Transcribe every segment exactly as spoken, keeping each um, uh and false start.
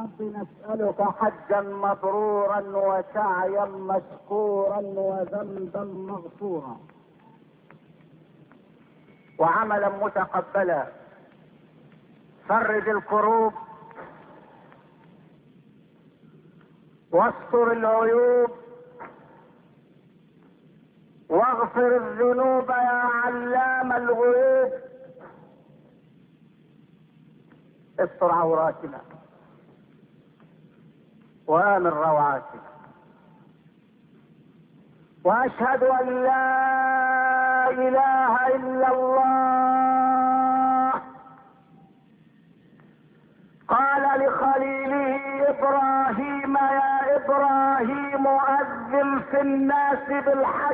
رب نسألك حجا مبرورا وسعيا مشكورا وذنبا مغفورا وعملا متقبلا. فرج الكروب واستر العيوب واغفر الذنوب يا علام الغيوب. استر عوراتنا وآمن روعاتنا. واشهد ان لا اله الا الله. قال لخليله ابراهيم يا ابراهيم اذن في الناس بالحج.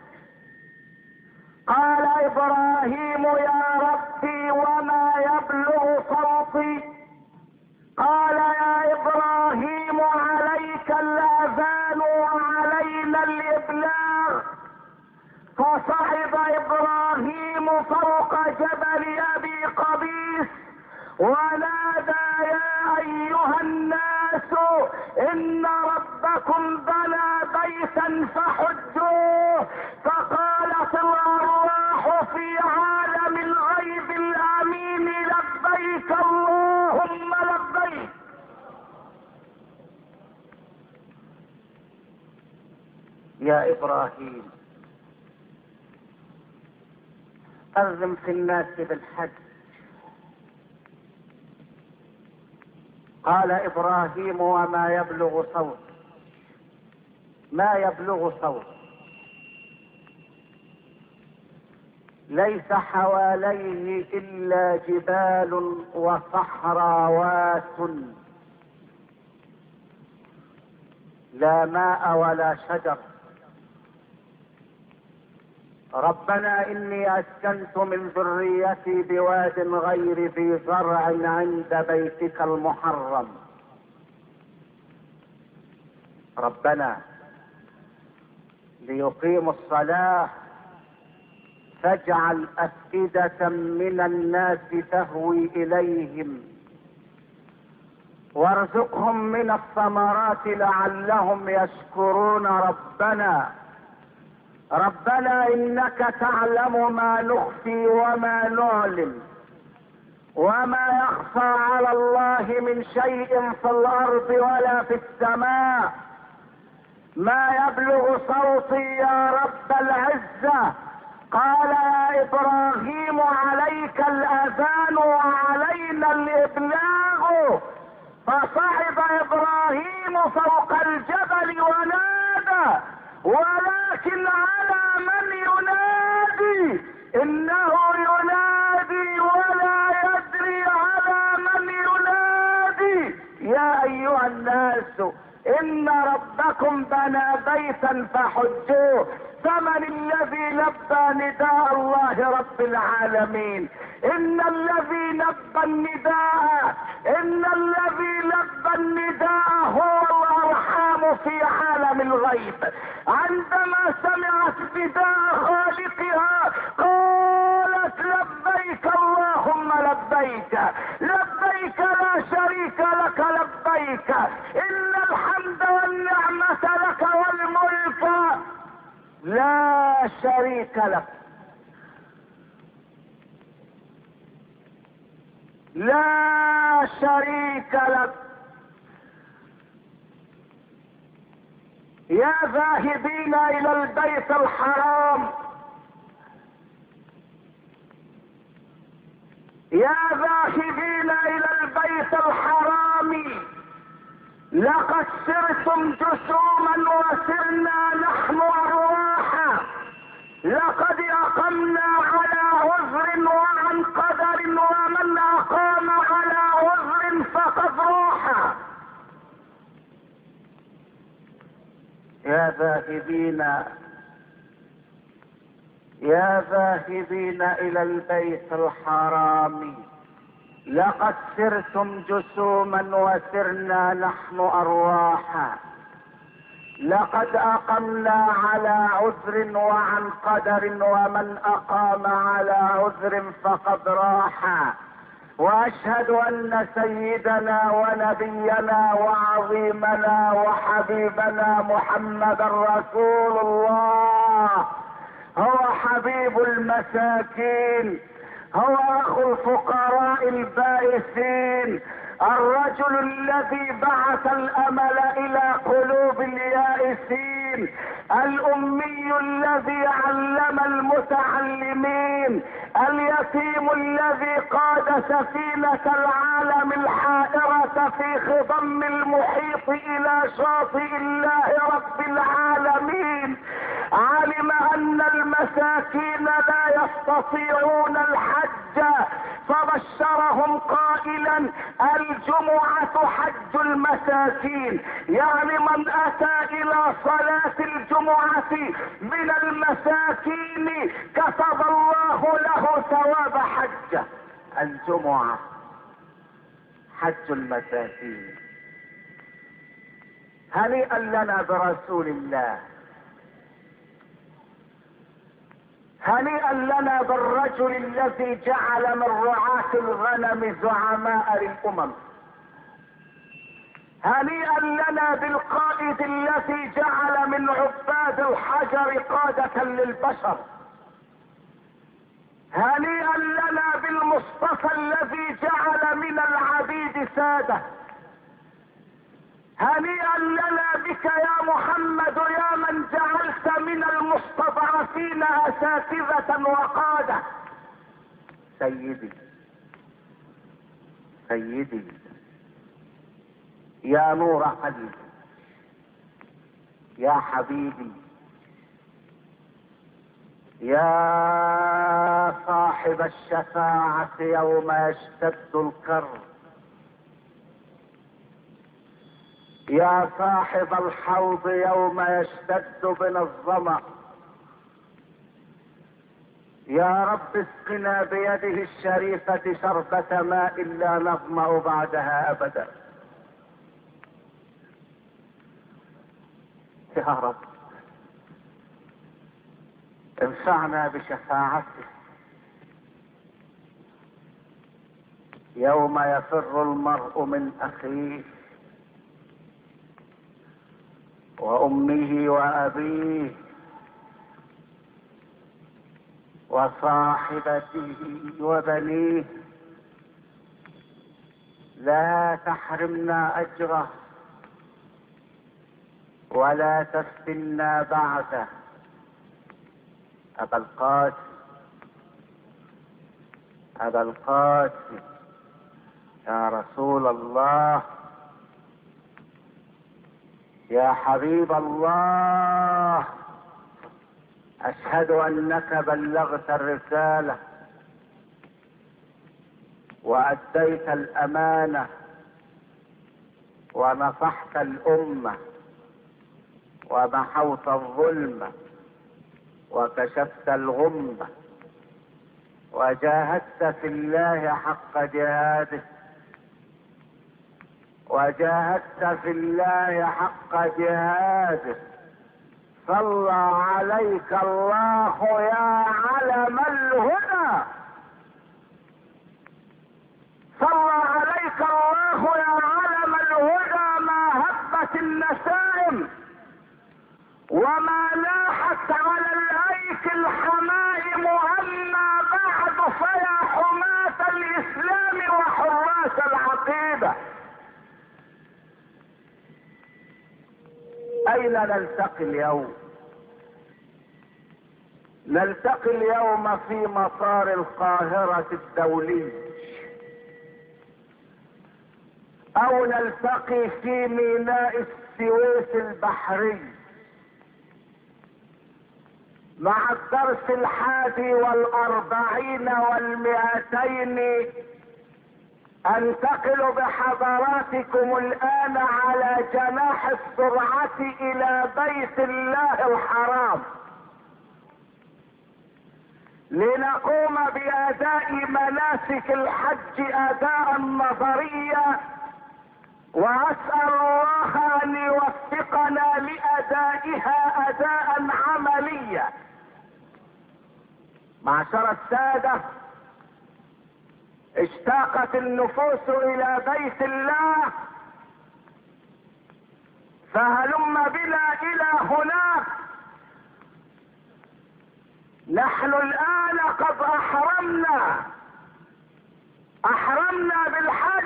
قال ابراهيم يا ربي وما يبلغ صوتي. قال يا ابراهيم عليك الاذان وعلينا الابلاغ. فصعد ابراهيم فوق جبل ابي قبيس ونادى يا ايها الناس ان ربكم بنى بيتا فحجوه. فقالت الارواح في عالم الغيب الامين لبيك اللهم لبيك. يا ابراهيم اذن في الناس بالحج. قال ابراهيم وما يبلغ صوت. ما يبلغ صوت ليس حواليه الا جبال وصحراوات لا ماء ولا شجر. ربنا اني اسكنت من ذريتي بواد غير ذي زرع عند بيتك المحرم. ربنا ليقيموا الصلاة فاجعل أفئدة من الناس تهوي إليهم وارزقهم من الثمرات لعلهم يشكرون. ربنا ربنا إنك تعلم ما نخفي وما نعلن وما يخفى على الله من شيء في الأرض ولا في السماء. ما يبلغ صوتي يا رب العزة. قال يا إبراهيم عليك الأذان وعلينا الإبلاغ. فصعد إبراهيم فوق الجبل ونادى ولكن على من ينادي. إنه ينادي ولا يدري على من ينادي. يا أيها الناس إن ربكم بنى بيتا فحجوه. فمن الذي لبى نداء الله رب العالمين؟ إن الذي لبى النداء إن الذي لبى النداء هو الأرحام في عالم الغيب. عندما سمعت نداء خالقها قالت لبيك اللهم لبيك لبيك لا شريك لك لبيك إن الحمد والنعمة لك والملك لا شريك لك. لا شريك لك. يا ذاهبين الى البيت الحرام يا ذاهبين الى البيت الحرام لقد سرتم جسوما وسرنا نحن ارواحا. لقد اقمنا على عذر وعن قدر ومن اقام على عذر فقد راح. يا ذاهبين يا ذاهبين الى البيت الحرام لقد سرتم جسوما وسرنا نحن ارواحا. لقد اقمنا على عذر وعن قدر ومن اقام على عذر فقد راح. واشهد ان سيدنا ونبينا وعظيمنا وحبيبنا محمدا رسول الله، هو حبيب المساكين، هو اخو الفقراء البائسين، الرجل الذي بعث الامل الى قلوب اليائسين، الامي الذي علم المتعلمين، اليتيم الذي قاد سفينة العالم الحائرة في خضم المحيط الى شاطئ الله رب العالمين. علم ان المساكين لا يستطيعون الحج فبشرهم قائلا الجمعة حج المساكين، يعني من اتى الى صلاة الجمعة من المساكين كتب الله له ثواب حجه. الجمعة حج المساكين. هنيئا لنا برسول الله، هنيئا لنا بالرجل الذي جعل من رعاة الغنم زعماء للامم، هنيئا لنا بالقائد الذي جعل من عباد الحجر قادة للبشر، هنيئا لنا بالمصطفى الذي جعل من العبيد سادة، هنيئا لنا بك يا محمد يا من جعلت من المستضعفين اساتذة وقادة. سيدي سيدي يا نور قلبي، يا حبيبي، يا صاحب الشفاعة يوم يشتد الكرب، يا صاحب الحوض يوم يشتد بنا الظمأ، يا رب اسقنا بيده الشريفة شربة ماء لا نظمأ بعدها أبدا. يا رب انفعنا بشفاعته يوم يفر المرء من أخيه وأمه وأبيه وصاحبته وبنيه. لا تحرمنا أجره ولا تفتنا بعده. أبا القاسم، أبا القاسم، يا رسول الله، يا حبيب الله، أشهد أنك بلغت الرسالة وأديت الأمانة ونصحت الأمة ومحوت الظلم وكشفت الغمة وجاهدت في الله حق جهاده، وجاهدت في الله حق جهاده. صلى عليك الله يا علم الهدى، صلى عليك الله يا علم الهدى. ما هبت النسائم وما لاحت على الايك الحمائم، اما بعد فيا حماة الاسلام وحراس العقيدة، اين نلتقي اليوم؟ نلتقي اليوم في مطار القاهرة الدولي، او نلتقي في ميناء السويس البحري مع الدرس الحادي والاربعين والمئتين. انتقل بحضراتكم الان على جناح السرعة الى بيت الله الحرام لنقوم باداء مناسك الحج اداء نظريا، واسأل الله ان يوفقنا لادائها اداء عمليا. معشر السادة، اشتاقت النفوس الى بيت الله، فهلم بنا الى هناك. نحن الان قد احرمنا احرمنا بالحج،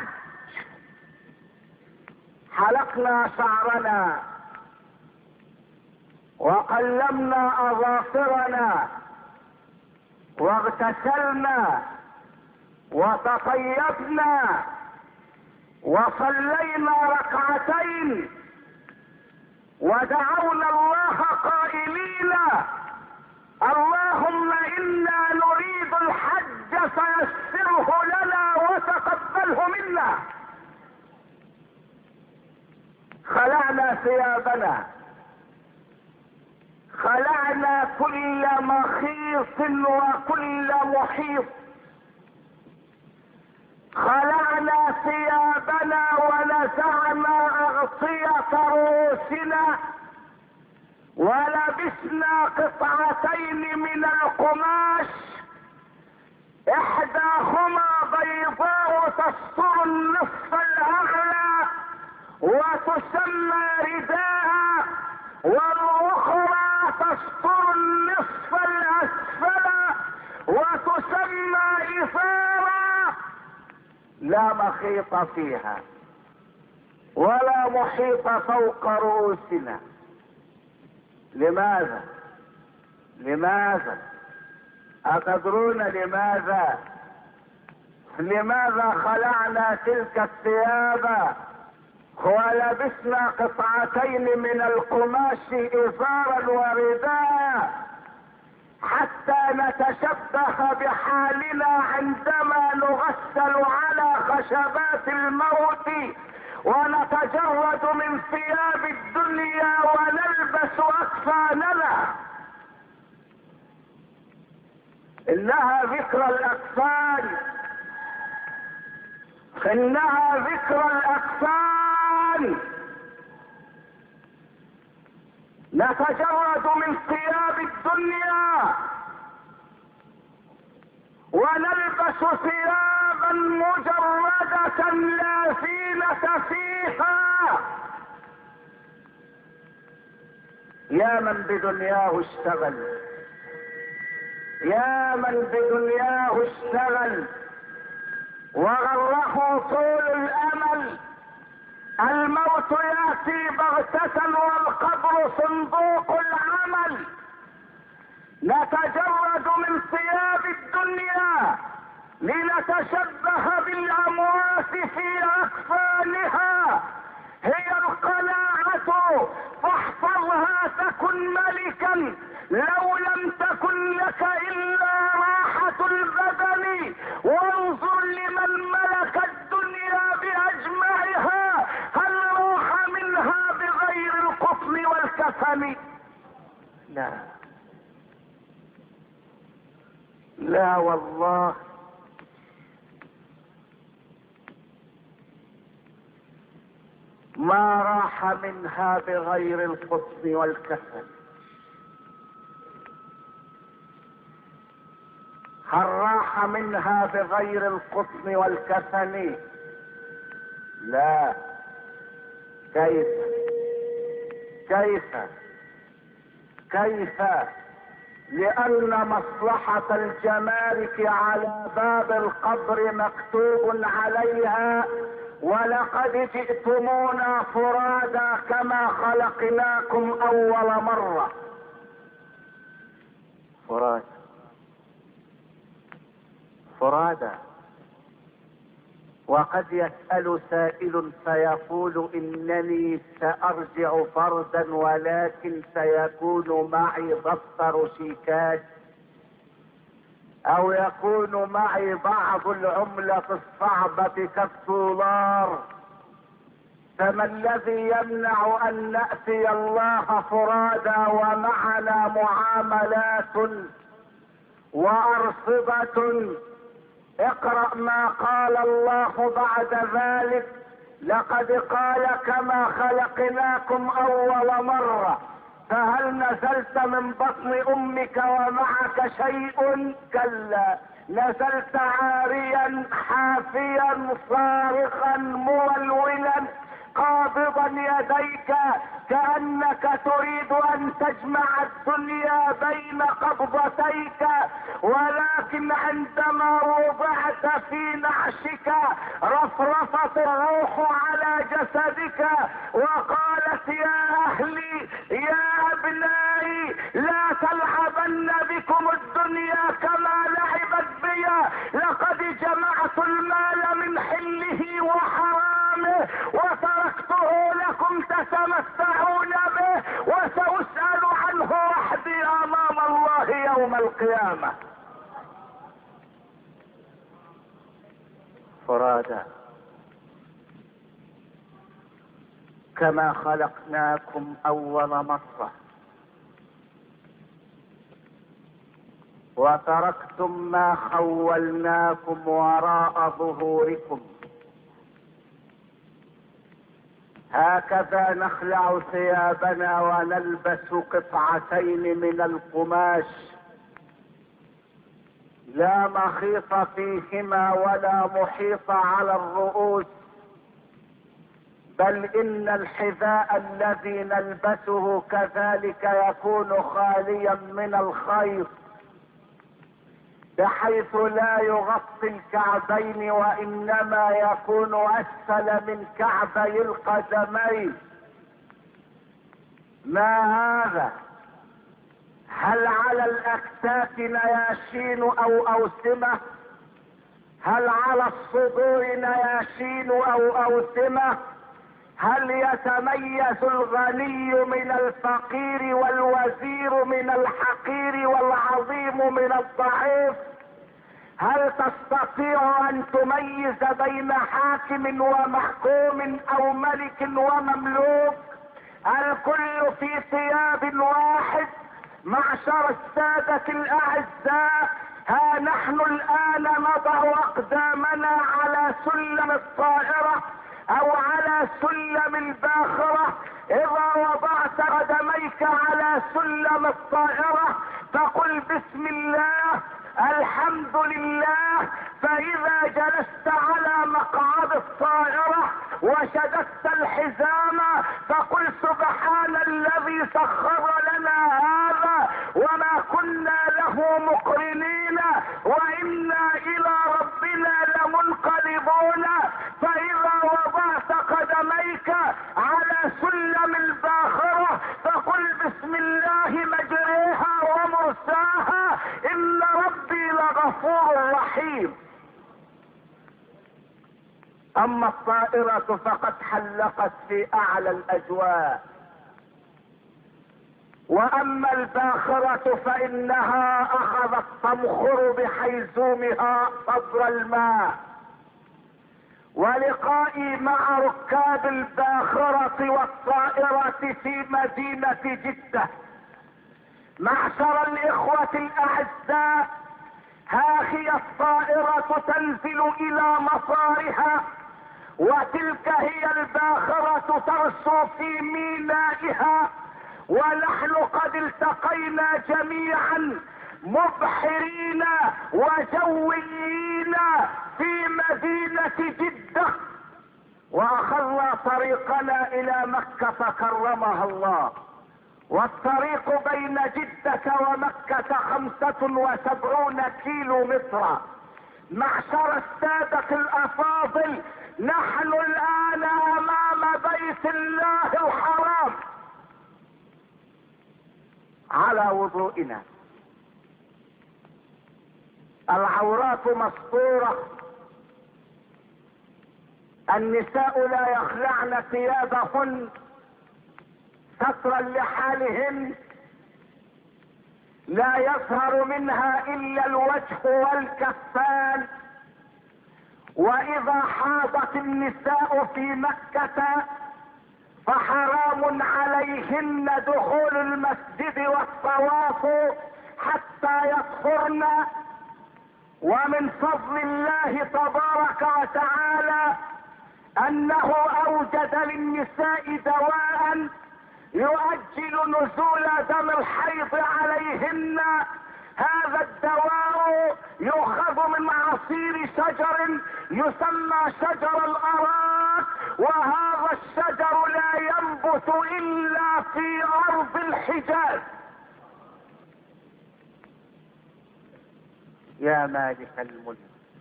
حلقنا شعرنا وقلمنا اظافرنا واغتسلنا وتطيبنا وصلينا ركعتين ودعونا الله قائلين اللهم انا نريد الحج فيسره لنا وتقبله منا. خلعنا ثيابنا، خلعنا كل مخيط وكل محيط، خلعنا ثيابنا ونزعنا اغطية رؤوسنا ولبسنا قطعتين من القماش، احداهما بيضاء تستر النصف الاعلى وتسمى رداء، والاخرى تستر النصف الاسفل وتسمى ازارا، لا مخيط فيها ولا محيط فوق رؤوسنا. لماذا؟ لماذا؟ أتدرون لماذا؟ لماذا خلعنا تلك الثياب ولبسنا قطعتين من القماش ازارا ورداء؟ حتى نتشبه بحالنا عندما نغسل على خشبات الموت ونتجرد من ثياب الدنيا ونلبس اكفاننا. انها ذكرى الاكفان، انها ذكرى الاكفان. نتجرد من ثياب الدنيا ونلبس ثيابا مجردة لا زينة فيها. يا من بدنياه اشتغل، يا من بدنياه اشتغل وغره طول الامل. الموت ياتي بغتة والقبر صندوق العمل. نتجرد من ثياب الدنيا لنتشبه بالاموات في اكفانها. هي القناعة فاحفظها تكن ملكا، لو لم تكن لك الا راحة البدن. وانظر لمن ملك الدنيا باجمعها، هل روح منها بغير القطن والكفن؟ لا لا والله. ما راح منها بغير القطن والكفن. هل راح منها بغير القطن والكفن؟ لا. كيف كيف كيف لان مصلحة الجمارك على باب القبر مكتوب عليها ولقد جئتمونا فرادا كما خلقناكم اول مرة. فرادا فرادا. وقد يسأل سائل فيقول انني سارجع فردا ولكن سيكون معي دفتر شيكات او يكون معي بعض العملة الصعبة كالدولار، فما الذي يمنع ان نأتي الله فرادا ومعنا معاملات وارصدة؟ اقرأ ما قال الله بعد ذلك، لقد قال كما خلقناكم اول مرة. فهل نزلت من بطن امك ومعك شيء؟ كلا، نزلت عاريا حافيا صارخا مولولا قابضا يديك كأنك تريد ان تجمع الدنيا بين قبضتيك، ولكن عندما وضعت في نعشك رفرفت الروح على جسدك وقالت يا اهلي يا ابنائي لا تلعبن بكم الدنيا كما لعبت بي، لقد جمعت المال من حله وحرامه وتركته لكم تتمتعون به وسأسأل عنه وحدي امام الله يوم القيامة. فرادى كما خلقناكم اول مرة وتركتم ما خولناكم وراء ظهوركم، هكذا نخلع ثيابنا ونلبس قطعتين من القماش لا مخيط فيهما ولا محيط على الرؤوس، بل ان الحذاء الذي نلبسه كذلك يكون خاليا من الخيط بحيث لا يغطي الكعبين وانما يكون اسفل من كعبي القدمين. ما هذا؟ هل على الاكتاف نياشين او اوسمة؟ هل على الصدور نياشين او اوسمة؟ هل يتميز الغني من الفقير والوزير من الحقير والعظيم من الضعيف؟ هل تستطيع ان تميز بين حاكم ومحكوم او ملك ومملوك؟ الكل في ثياب واحد. معشر السادة الاعزاء، ها نحن الان نضع اقدامنا على سلم الطائرة او على سلم الباخرة. اذا وضعت قدميك على سلم الطائرة فقل بسم الله الحمد لله، فاذا جلست على مقعد الطائرة وشددت الحزام فقل سبحان الذي سخر لنا هذا وما كنا له مقرنين وانا الى ربنا لمنقلبون. فاذا وضعت قدميك على سلم الباخرة فقل بسم الله مجريها ومرساها ان ربي لغفور رحيم. اما الطائرة فقد حلقت في اعلى الاجواء، واما الباخرة فانها اخذت تمخر بحيزومها صدر الماء. ولقائي مع ركاب الباخرة والطائرة في مدينة جدة. معشر الاخوة الاعزاء، ها هي الطائرة تنزل الى مطارها وتلك هي الباخرة ترسو في مينائها، ونحن قد التقينا جميعا مبحرين وجويين في مدينة جدة، واخذنا طريقنا الى مكة كرمها الله. والطريق بين جدة ومكة خمسة وسبعون كيلو مترا. معشر السادة الافاضل، نحن الان امام بيت الله الحرام على وضوئنا، العورات مستورة، النساء لا يخلعن ثيابهن سترا لحالهن، لا يظهر منها الا الوجه والكفان. واذا حاضت النساء في مكة فحرام عليهن دخول المسجد والطواف حتى يطهرن. ومن فضل الله تبارك وتعالى انه اوجد للنساء دواء يؤجل نزول دم الحيض عليهن. هذا الدواء يؤخذ من عصير شجر يسمى شجر الأراك، وهذا الشجر لا ينبت إلا في أرض الحجاز. يا مالك الملك،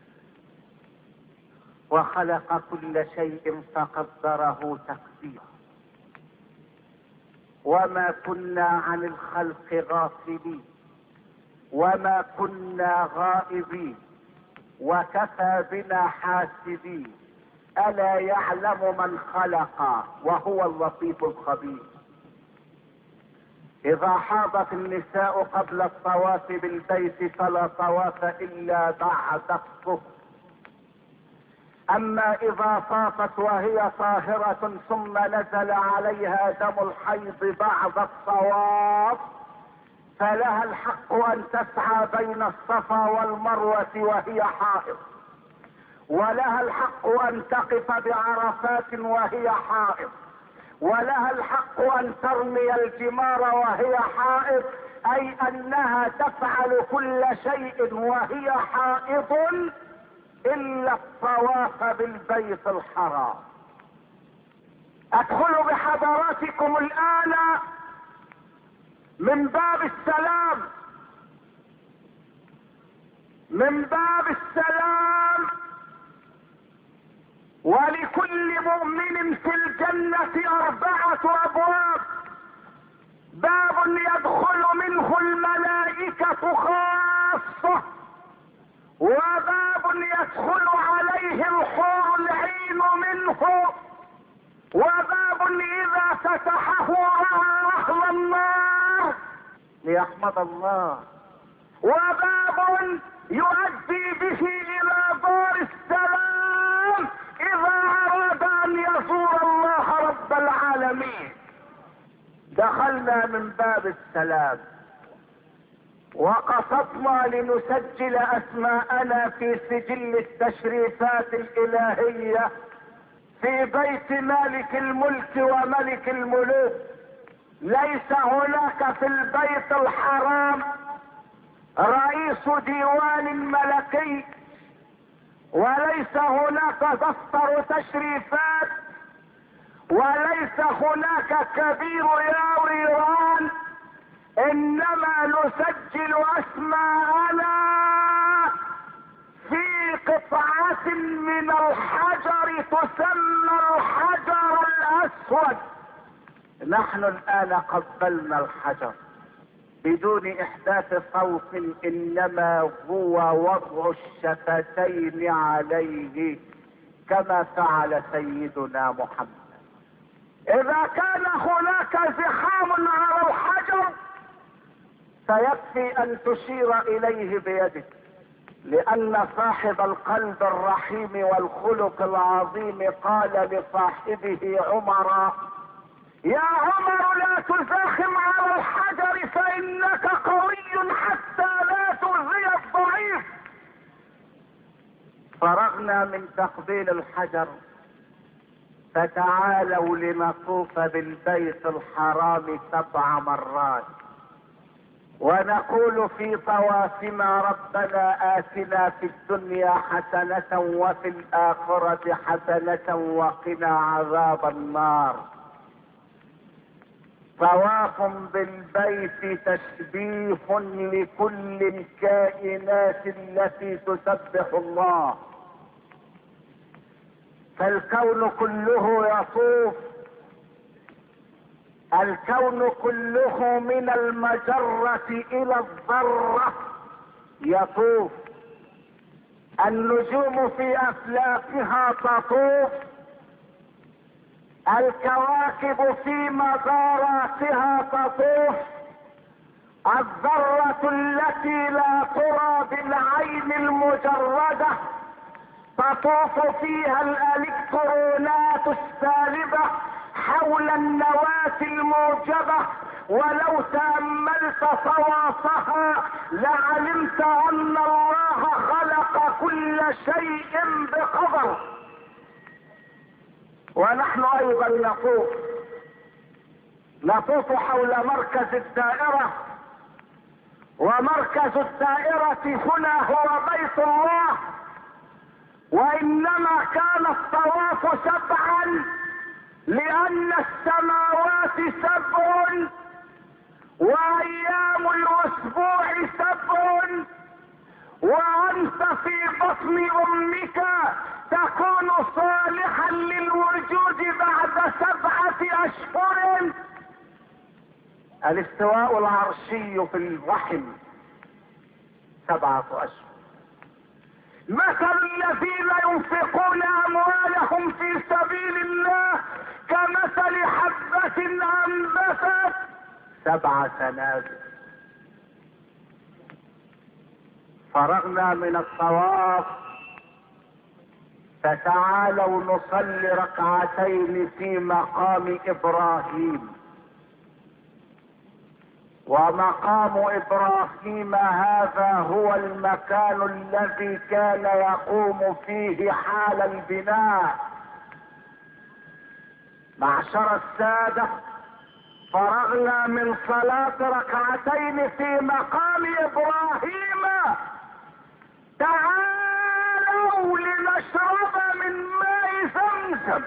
وخلق كل شيء فقدره تقديرا، وما كنا عن الخلق غافلين، وما كنا غائبين، وكفى بنا حاسبين. ألا يعلم من خلق وهو اللطيف الخبير. إذا حاضت النساء قبل الطواف بالبيت فلا طواف إلا بعد الطهر. أما إذا طافت وهي طاهرة ثم نزل عليها دم الحيض بعد الطواف فلها الحق أن تسعى بين الصفا والمروة وهي حائض، ولها الحق أن تقف بعرفات وهي حائض، ولها الحق أن ترمي الجمار وهي حائض، أي أنها تفعل كل شيء وهي حائض إلا الطواف بالبيت الحرام. أدخل بحضراتكم الآن من باب السلام، من باب السلام. ولكل مؤمن في الجنة أربعة أبواب، باب يدخل منه الملائكة خاصة، وباب يدخل عليه الحور العين منه، وباب إذا فتحه رأى أهل النار ليحمد الله، وباب يؤدي به إلى دار السلام إذا أراد أن يزور الله رب العالمين. دخلنا من باب السلام وقصدنا لنسجل أسماءنا في سجل التشريفات الإلهية في بيت مالك الملك وملك الملوك. ليس هناك في البيت الحرام رئيس ديوان ملكي، وليس هناك دفتر تشريفات، وليس هناك كبير يا ويران، انما نسجل اسماءنا في قطعة من الحجر تسمى الحجر الاسود. نحن الان قبلنا الحجر بدون احداث صوت، انما هو وضع الشفتين عليه كما فعل سيدنا محمد. اذا كان هناك زحام على الحجر فيكفي ان تشير اليه بيدك، لان صاحب القلب الرحيم والخلق العظيم قال لصاحبه عمر: يا عمر لا تزاحم على الحجر فانك قوي حتى لا تؤذي الضعيف. فرغنا من تقبيل الحجر، فتعالوا لنطوف بالبيت الحرام سبع مرات ونقول في طوافنا: ربنا آتنا في الدنيا حسنة وفي الآخرة حسنة وقنا عذاب النار. طواف بالبيت تشبيه لكل الكائنات التي تسبح الله، فالكون كله يطوف، الكون كله من المجرة إلى الذرة يطوف، النجوم في أفلاكها تطوف، الكواكب في مداراتها تطوف، الذرة التي لا ترى بالعين المجردة تطوف فيها الالكترونات السالبة حول النواة الموجبة، ولو تأملت طوافها لعلمت ان الله خلق كل شيء بقدر. ونحن ايضا نطوف نطوف حول مركز الدائرة، ومركز الدائرة هنا هو بيت الله، وانما كان الطواف سبعا لان السماوات سبع وايام الاسبوع سبع، وانت في بطن امك تكون صالحا للوجود بعد سبعة اشهر. الاستواء العرشي في الرحم سبعة اشهر. مثل الذين ينفقون اموالهم في سبيل الله كمثل حبة انبتت سبع سنابل. فرغنا من الطواف، فتعالوا نصلي ركعتين في مقام ابراهيم. ومقام ابراهيم هذا هو المكان الذي كان يقوم فيه حال البناء. معشر السادة، فرغنا من صلاة ركعتين في مقام ابراهيم، تعالوا لنشرب من ماء زمزم.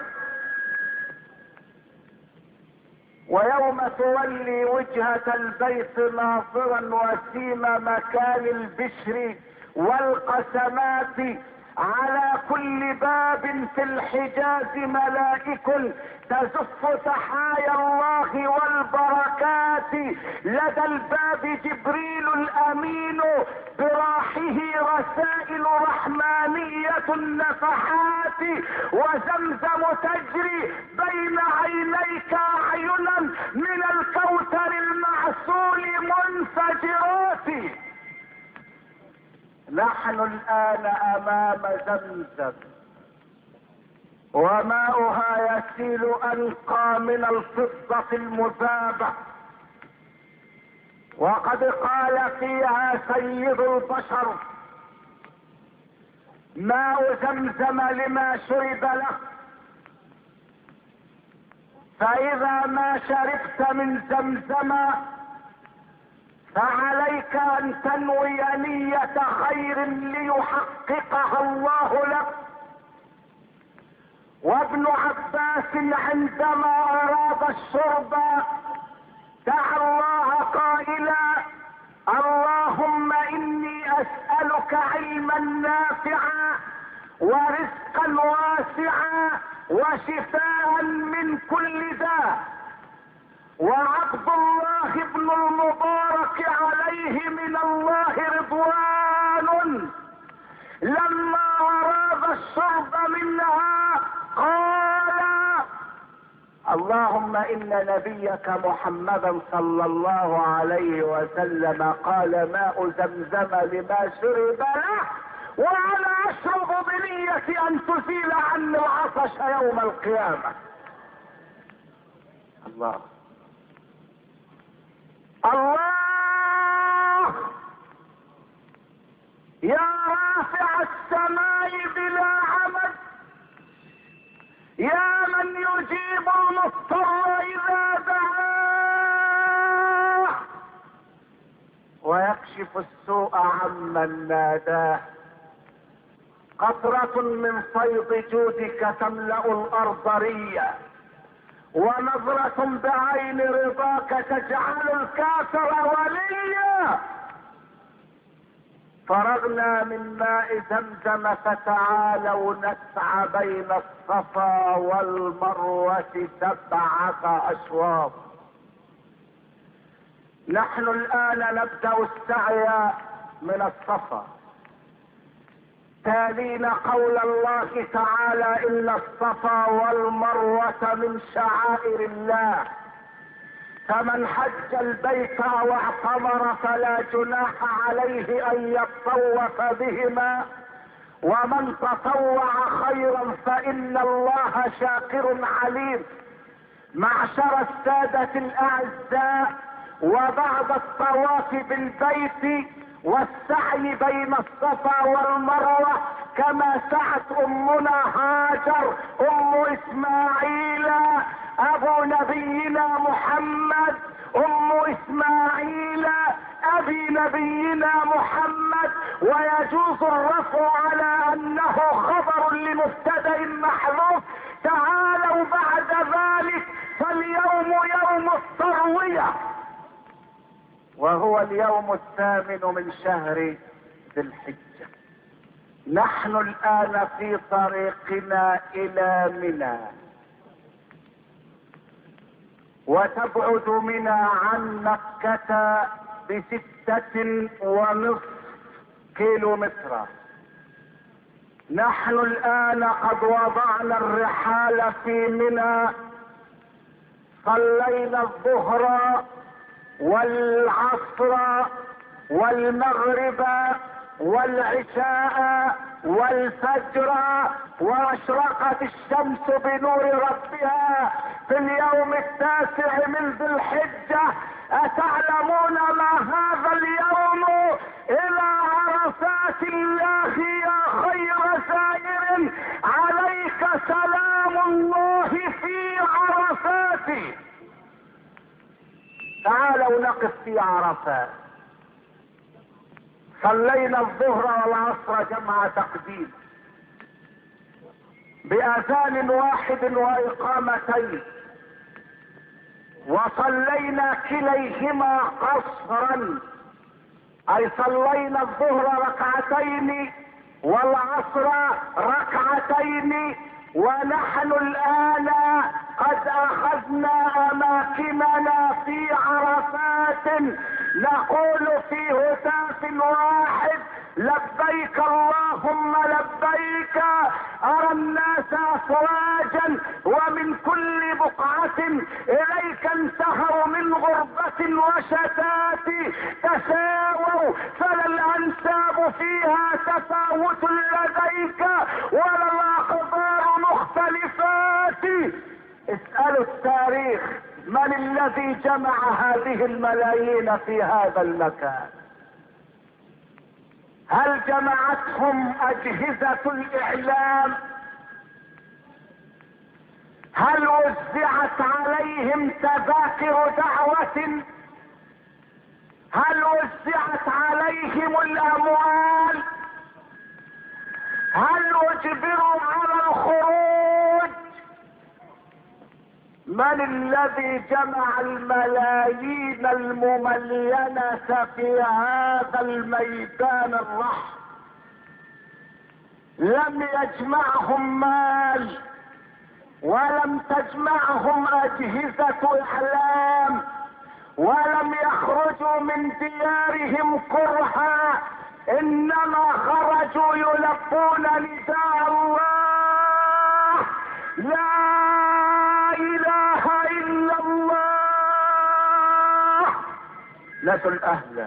ويوم تولي وجهة البيت ناظرا وسيم مكان البشر والقسمات، على كل باب في الحجاز ملائك تزف تحايا الله والبركات. لدى الباب جبريل الامين براحه رسائل رحمانية النفحات، وزمزم تجري بين عينيك اعينا من الكوثر المعسول منفجرات. نحن الان امام زمزم، وماؤها يسيل انقى من الفضة المذابة، وقد قال فيها سيد البشر: ماء زمزم لما شرب له، فاذا ما شربت من زمزم فعليك ان تنوي نية خير ليحققها الله لك. وابن عباس عندما اراد الشرب دعا الله قائلا: اللهم اني اسألك علما نافعا ورزقا واسعا وشفاء من كل داء. وعبد الله بن المبارك عليه من الله رضوان لما اراد الشرب منها قال: اللهم ان نبيك محمدا صلى الله عليه وسلم قال: ماء زمزم لما شرب له، وانا اشرب بنية ان تزيل عني العطش يوم القيامة. الله الله يا رافع السماء بلا عمد، يا من يجيب المضطر اذا دعاه ويكشف السوء عمن ناداه. قطرة من فيض جودك تملأ الارض ريا، ونظرة بعين رضاك تجعل الكافر وليا. فرغنا من ماء زمزم، فتعالوا نسعى بين الصفا والمروة سبعة اشواط. نحن الان نبدأ السعي من الصفا، تالين قول الله تعالى: ان الصفا والمروة من شعائر الله، فمن حج البيت او اعتمر فلا جناح عليه ان يطوف بهما، ومن تطوع خيرا فان الله شاكر عليم. معشر السادة الاعزاء، وبعد الطواف بالبيت والسعي بين الصفا والمروة كما سعت امنا هاجر ام اسماعيل ابو نبينا محمد ام اسماعيل ابي نبينا محمد، ويجوز الرفع على انه خبر لمبتدأ محذوف. تعالوا بعد ذلك فاليوم يوم التروية، وهو اليوم الثامن من شهر ذي الحجة. نحن الآن في طريقنا إلى منى، وتبعد منى عن مكة بستة ونصف كيلو متر. نحن الآن قد وضعنا الرحال في منى، صلينا الظهر والعصر والمغرب والعشاء والفجر، واشرقت الشمس بنور ربها في اليوم التاسع من ذي الحجة. أتعلمون ما هذا اليوم إلى عرفات الله يا خير سائر؟ عليك سلام الله في عرفات. تعالوا نقف في عرفات. صلينا الظهر والعصر جمع تقديم بأذان واحد وإقامتين، وصلينا كليهما قصرا، أي صلينا الظهر ركعتين والعصر ركعتين. ونحن الآن قد أخذنا أماكننا في عرفات، نقول في هتاف واحد: لبيك اللهم لبيك. أرى الناس أفواجا ومن كل بقعة إليك انتهوا من غربة وشتات، تساووا فلا الأنساب فيها تفاوت لديك ولا الأقدار مختلفات. اسألوا التاريخ من الذي جمع هذه الملايين في هذا المكان؟ هل جمعتهم أجهزة الإعلام؟ هل وزعت عليهم تذاكر دعوة؟ هل وزعت عليهم الأموال؟ هل اجبروا على الخروج؟ من الذي جمع الملايين المملينة في هذا الميدان الرحب؟ لم يجمعهم مال، ولم تجمعهم أجهزة إعلام، ولم يخرجوا من ديارهم كرها، إنما خرجوا يلبون نداء الله: لا إله إلا الله. نسوا الأهل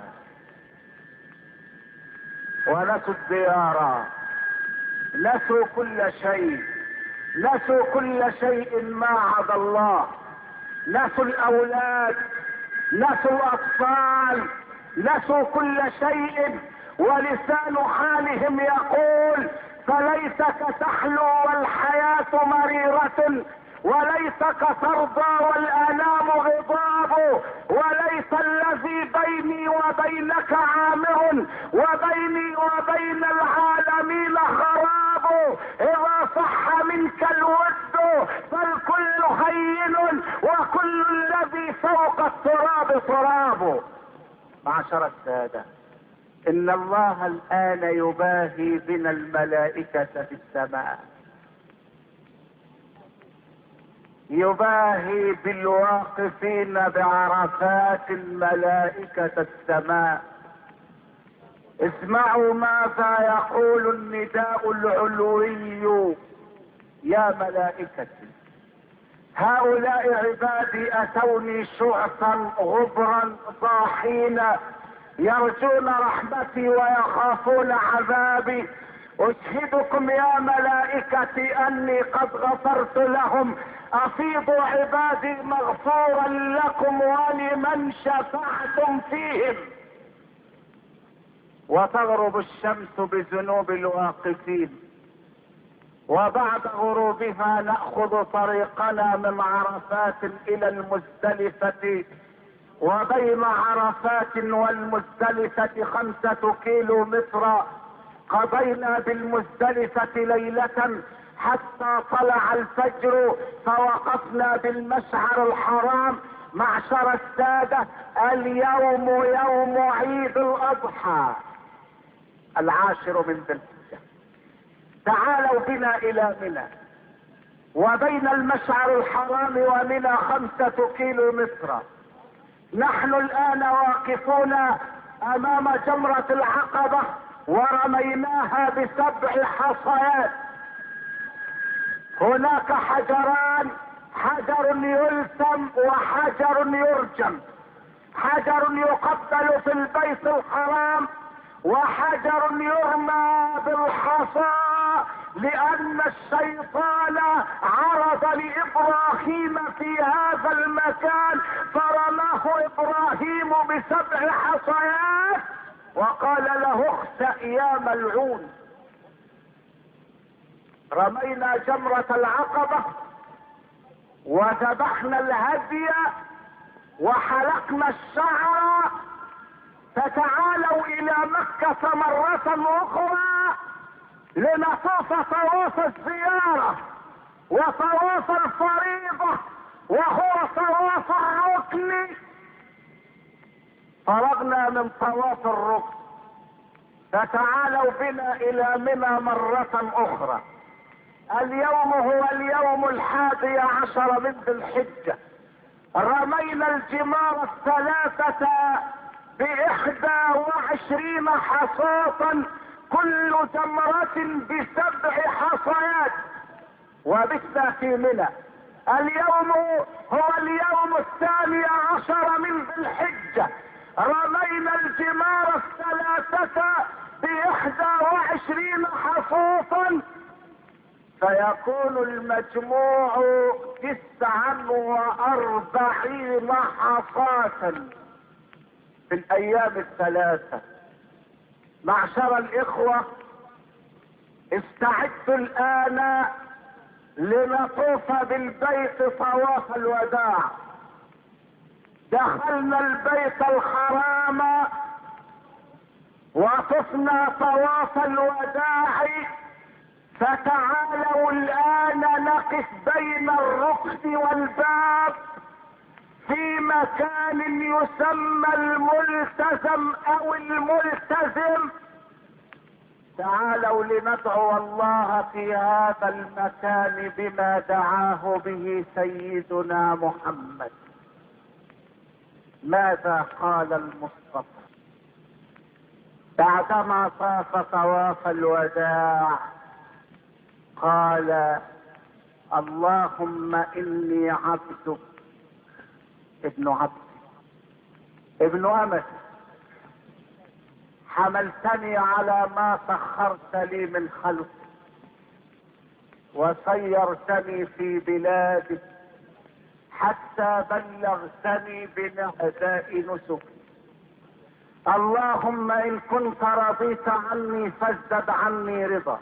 ونسوا الديار، نسوا كل شيء، نسوا كل شيء ما عدا الله، نسوا الأولاد، نسوا الأطفال، نسوا كل شيء. ولسان حالهم يقول: فليتك تحلو والحياة مريرة، وليتك ترضى والأنام غضاب، وليس الذي بيني وبينك عامر، وبيني وبين العالمين خراب. إذا صح منك الود فالكل هين، وكل الذي فوق التراب تراب. معشر السادة، إن الله الآن يباهي بنا الملائكة في السماء، يباهي بالواقفين بعرفات الملائكة السماء. اسمعوا ماذا يقول النداء العلوي: يا ملائكتي، هؤلاء عبادي أتوني شعثا غبرا ضاحين، يرجون رحمتي ويخافون عذابي. أشهدكم يا ملائكتي أني قد غفرت لهم، أفيضوا عبادي مغفورا لكم ولمن شفعتم فيهم. وتغرب الشمس بذنوب الواقفين، وبعد غروبها نأخذ طريقنا من عرفات إلى المزدلفة، وبين عرفات والمزدلفة خمسة كيلو متر. قضينا بالمزدلفة ليلة حتى طلع الفجر، فوقفنا بالمشعر الحرام. معشر السادة، اليوم يوم عيد الاضحى العاشر من ذي الحجة. تعالوا بنا الى منى، وبين المشعر الحرام ومنى خمسة كيلو متر. نحن الان واقفون امام جمرة العقبة، ورميناها بسبع حصيات. هناك حجران، حجر يلثم وحجر يرجم. حجر يقبل في البيت الحرام، وحجر يرمى بالحصى، لان الشيطان عرض لابراهيم في هذا المكان، فرماه ابراهيم بسبع حصيات وقال له اخسأ يا ملعون. رمينا جمرة العقبة وذبحنا الهدي وحلقنا الشعر. فتعالوا الى مكة مرة اخرى لنطوف طواف الزيارة وطواف الفريضة، وهو طواف الركن. فرغنا من طواف الركن، فتعالوا بنا الى منى مرة اخرى. اليوم هو اليوم الحادي عشر من ذي الحجة. رمينا الجمار الثلاثة باحدى وعشرين حصاة، كل جمرة بسبع حصيات، وبثنا في منى. اليوم هو اليوم الثاني عشر من ذي الحجة. رمينا الجمار الثلاثة باحدى وعشرين حصوصا، فيكون المجموع تسعا واربعين حصاة في الايام الثلاثة. معشر الاخوة، استعدوا الان لنطوف بالبيت طواف الوداع. دخلنا البيت الحرام وطفنا طواف الوداع، فتعالوا الان نقف بين الركن والباب في مكان يسمى الملتزم او الملتزم. تعالوا لندعو الله في هذا المكان بما دعاه به سيدنا محمد. ماذا قال المصطفى بعدما طاف طواف الوداع؟ قال: اللهم اني عبدك، ابن عبدك، ابن امتك، حملتني على ما سخرت لي من خلقك، وسيرتني في بلادك حتى بلغتني بأداء نسك. اللهم ان كنت رضيت عني فازدد عني رضا،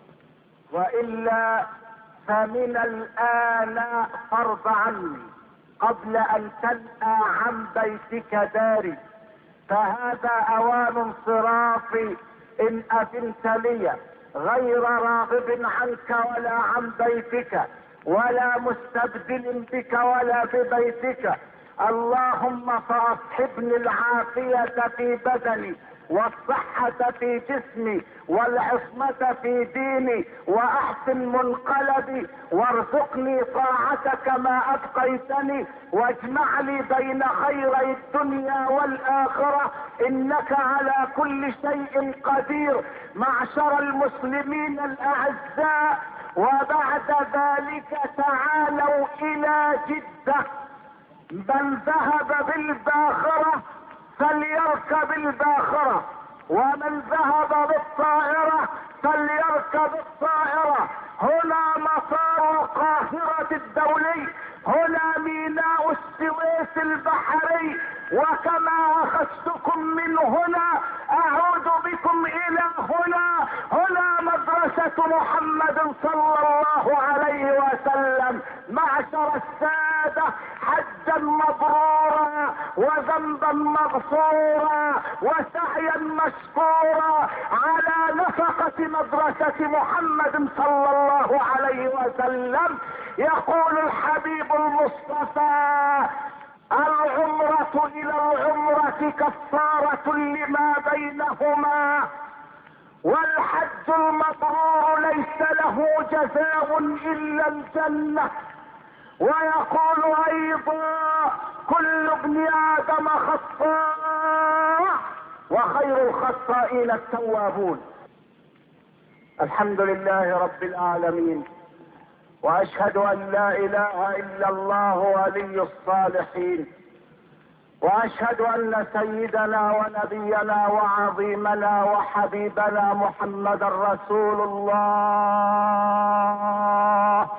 والا فمن الان فارض عني قبل ان تنأى عن بيتك داري. فهذا اوان انصرافي ان اذنت لي، غير راغب عنك ولا عن بيتك، ولا مستبدل بك ولا ببيتك. اللهم فاصحبني العافية في بدني، والصحة في جسمي، والعصمة في ديني، واحسن منقلبي، وارزقني طاعتك ما ابقيتني، واجمع لي بين خيري الدنيا والاخرة، انك على كل شيء قدير. معشر المسلمين الاعزاء، وبعد ذلك تعالوا الى جدة. من ذهب بالباخرة فليركب الباخرة، ومن ذهب بالطائرة فليركب الطائرة. هنا مطار القاهرة الدولي، هنا ميناء السويس البحري، وكما اخذتكم من هنا اعود بكم الى هنا. هنا مدرسة محمد صلى الله عليه وسلم. معشر السادة، حجا مبرورا وذنبا مغفورا وسعيا مشكورا على نفقة مدرسة محمد صلى الله عليه وسلم. يقول الحبيب المصطفى: العمرة الى العمرة كفارة لما بينهما، والحج المبرور ليس له جزاء الا الجنة. ويقول ايضا: كل ابن ادم خطاء وخير الخطائين التوابون. الحمد لله رب العالمين، واشهد ان لا اله الا الله ولي الصالحين، واشهد ان سيدنا ونبينا وعظيمنا وحبيبنا محمدا رسول الله،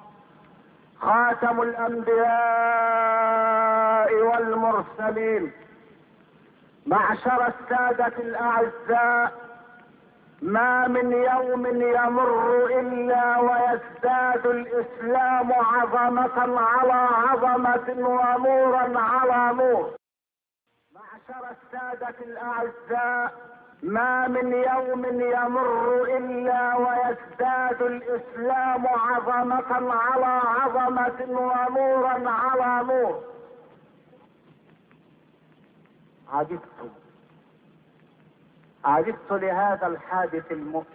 خاتم الانبياء والمرسلين. معشر السادة الاعزاء، ما من يوم يمر الا ويزداد الاسلام عظمة على عظمة ونورا على نور. معشر السادة الاعزاء، ما من يوم يمر الا ويزداد الاسلام عظمة على عظمة ونورا على نور. عجبت عجبت لهذا الحادث المؤسف.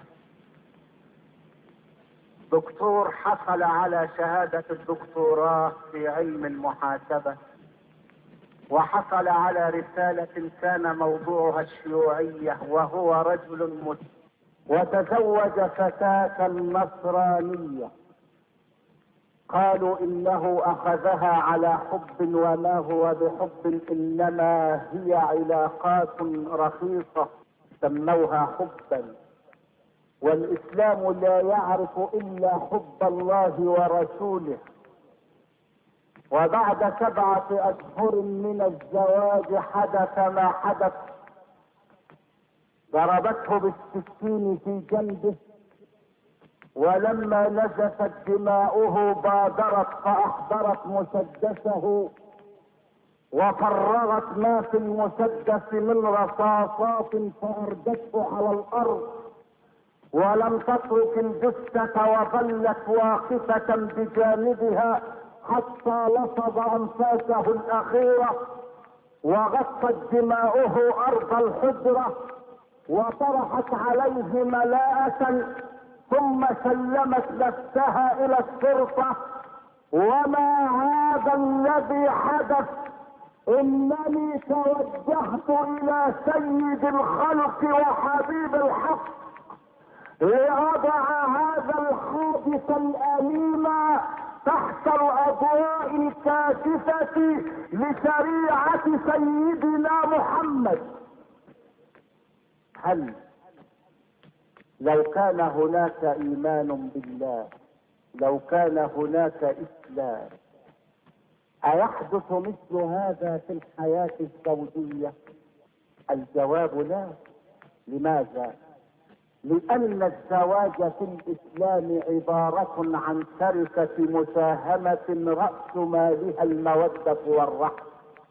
دكتور حصل على شهادة الدكتوراه في علم المحاسبة، وحصل على رسالة كان موضوعها الشيوعية، وهو رجل مسلم، وتزوج فتاة نصرانية. قالوا انه اخذها على حب، وما هو بحب انما هي علاقات رخيصة سموها حبا، والاسلام لا يعرف الا حب الله ورسوله. وبعد سبعة اشهر من الزواج حدث ما حدث. ضربته بالسكين في جنبه، ولما نزفت دماؤه بادرت فاحضرت مسدسه وفرغت ما في المسدس من رصاصات فاردته على الارض، ولم تترك الجثة وظلت واقفة بجانبها حتى لفظ انفاسه الاخيرة، وغطت دماؤه ارض الحجرة وطرحت عليه ملاءة، ثم سلمت نفسها الى الشرطة. وما هذا الذي حدث؟ انني توجهت الى سيد الخلق وحبيب الحق لأضع هذا الحادث الأليم تحت الأضواء الكاشفة لشريعة سيدنا محمد. هل لو كان هناك إيمان بالله، لو كان هناك إسلام، أيحدث مثل هذا في الحياة الزوجية؟ الجواب لا. لماذا؟ لأن الزواج في الإسلام عبارة عن شركة مساهمة رأس مالها المودة والرحمة.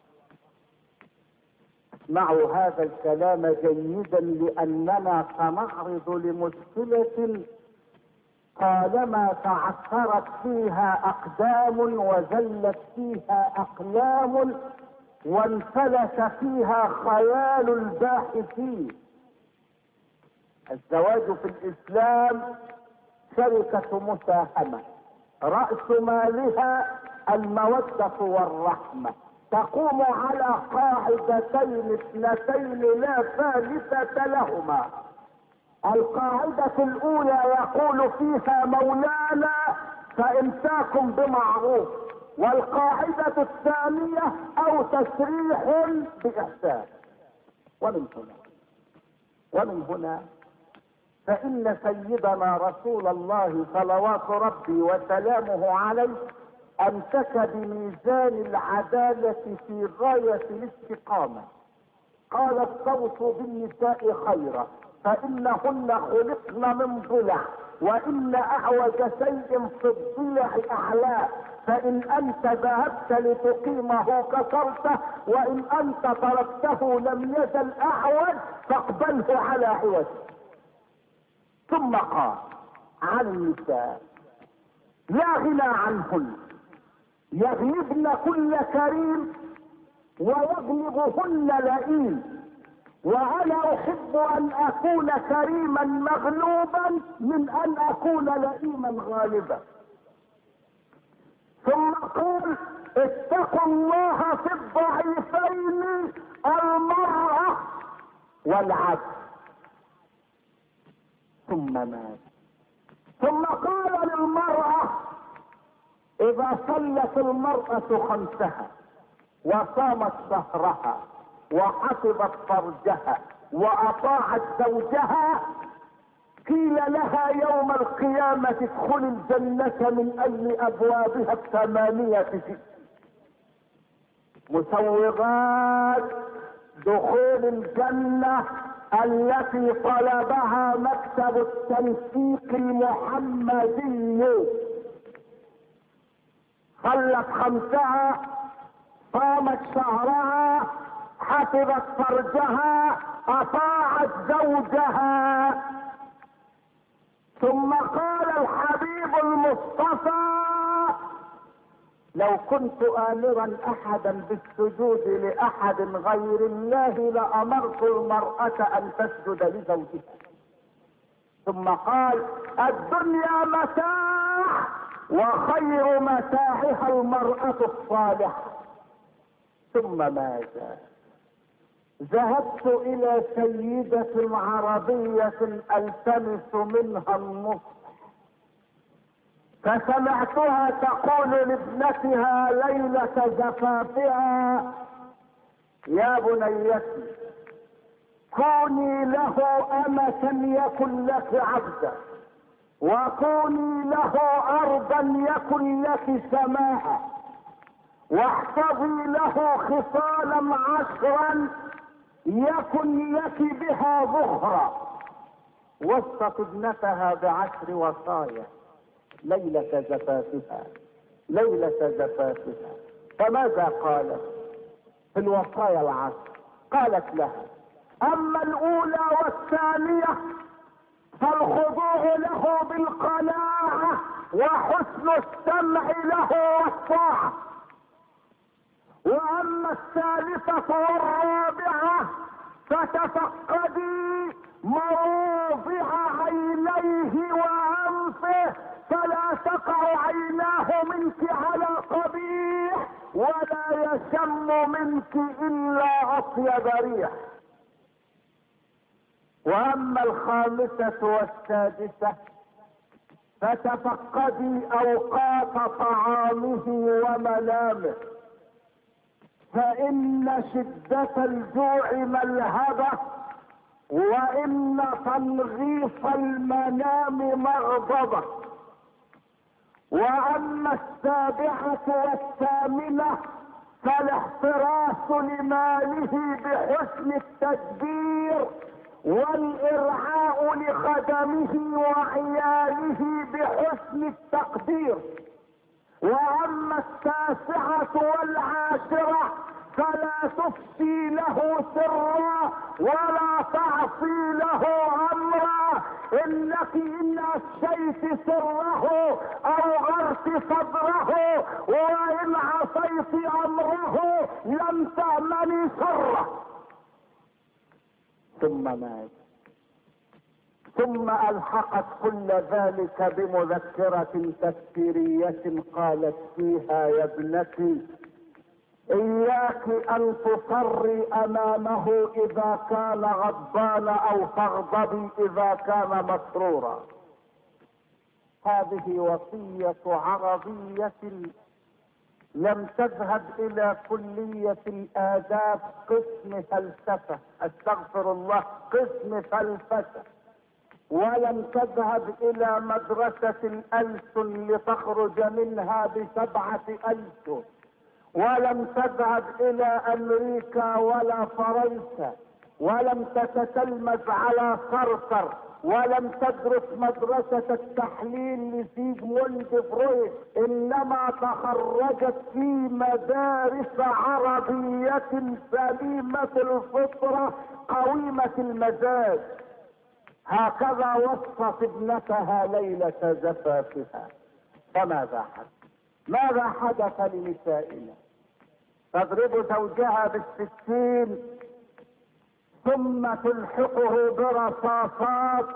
اسمعوا هذا الكلام جيدا، لأننا سنعرض لمشكلة طالما تعثرت فيها أقدام وزلت فيها أقلام وانفلت فيها خيال الباحثين. الزواج في الإسلام شركة مساهمة رأس مالها المودة والرحمة، تقوم على قاعدتين اثنتين لا ثالثة لهما. القاعدة الأولى يقول فيها مولانا فإمساك بمعروف، والقاعدة الثانية أو تسريح بإحسان. ومن هنا ومن هنا فإن سيدنا رسول الله صلوات ربي وسلامه عليه أمسك بميزان العدالة في غاية الاستقامة. قال: استوصوا بالنساء خيرا فإنهن خلقن من ضلع، وإن أعوج شيء في الضلع أعلاه، فإن أنت ذهبت لتقيمه كسرته، وإن أنت تركته لم يزل أعوج فاقبله على عوج. ثم قال عن النساء: لا غنى عنهن، يغلبن كل كريم ويغلبهن لئيم، وانا احب ان اكون كريما مغلوبا من ان اكون لئيما غالبا. ثم قال: اتقوا الله في الضعيفين المرأة والعبد. ثم مات. ثم قال للمرأة: اذا صلت المرأة خمسها وصامت شهرها وحفظت فرجها واطاعت زوجها، قيل لها يوم القيامة ادخل الجنة من اي ابوابها الثمانية شئت. مسوغات دخول الجنة التي طلبها مكتب التنسيق المحمدي: صلت خمسها، صامت شهرها، حفظت فرجها، اطاعت زوجها. ثم قال الحبيب المصطفى: لو كنت آمرا احدا بالسجود لاحد غير الله لامرت المرأة ان تسجد لزوجها. ثم قال: الدنيا متاع وخير متاعها المرأة الصالحة. ثم ماذا؟ ذهبت الى سيدة عربية التمس منها النصح، فسمعتها تقول لابنتها ليلة زفافها: يا بنيتي كوني له أمة يكن لك عبدا، وكوني له أرضا يكن لك سماء، واحفظي له خصالا عشرا يكن لك بها ظهرا. وصت ابنتها بعشر وصايا ليلة زفافها ليلة زفافها. فماذا قالت في الوصايا العشر؟ قالت لها: اما الاولى والثانية فالخضوع له بالقناعة وحسن السمع له والطاعة، واما الثالثة والرابعة فتفقدي مواضع عينيه وانفه فلا تقع عيناه منك على قبيح ولا يشم منك الا اطيب ريح. واما الخامسة والسادسة فتفقدي اوقات طعامه ومنامه، فان شدة الجوع ملهبة وان تنغيص المنام مغضبة. واما السابعة والثامنة فالاحتراس لماله بحسن التدبير والارعاء لخدمه وعياله بحسن التقدير. واما التاسعة والعاشرة فلا تفشي له سرا ولا تعصي له امرا، انك ان افشيت سره اوغرت صدره، وان عصيت امره لم تأمني سره. ثم مات. ثم الحقت كل ذلك بمذكرة تذكيرية قالت فيها: يا ابنتي اياك ان تصري امامه اذا كان غضبان او تغضبي اذا كان مسرورا. هذه وصية عربية لم تذهب الى كلية الاداب قسم فلسفة، استغفر الله، قسم فلسفة، ولم تذهب الى مدرسة الألسن لتخرج منها بسبعة ألسن، ولم تذهب الى امريكا ولا فرنسا، ولم تتتلمذ على صرصر ولم تدرس مدرسة التحليل لسيغموند فرويد، انما تخرجت في مدارس عربية سليمة الفطرة قويمة المزاج. هكذا وصفت ابنتها ليلة زفافها. فماذا حدث؟ ماذا حدث لنسائنا؟ تضرب زوجها بالسكين ثم تلحقه برصاصات،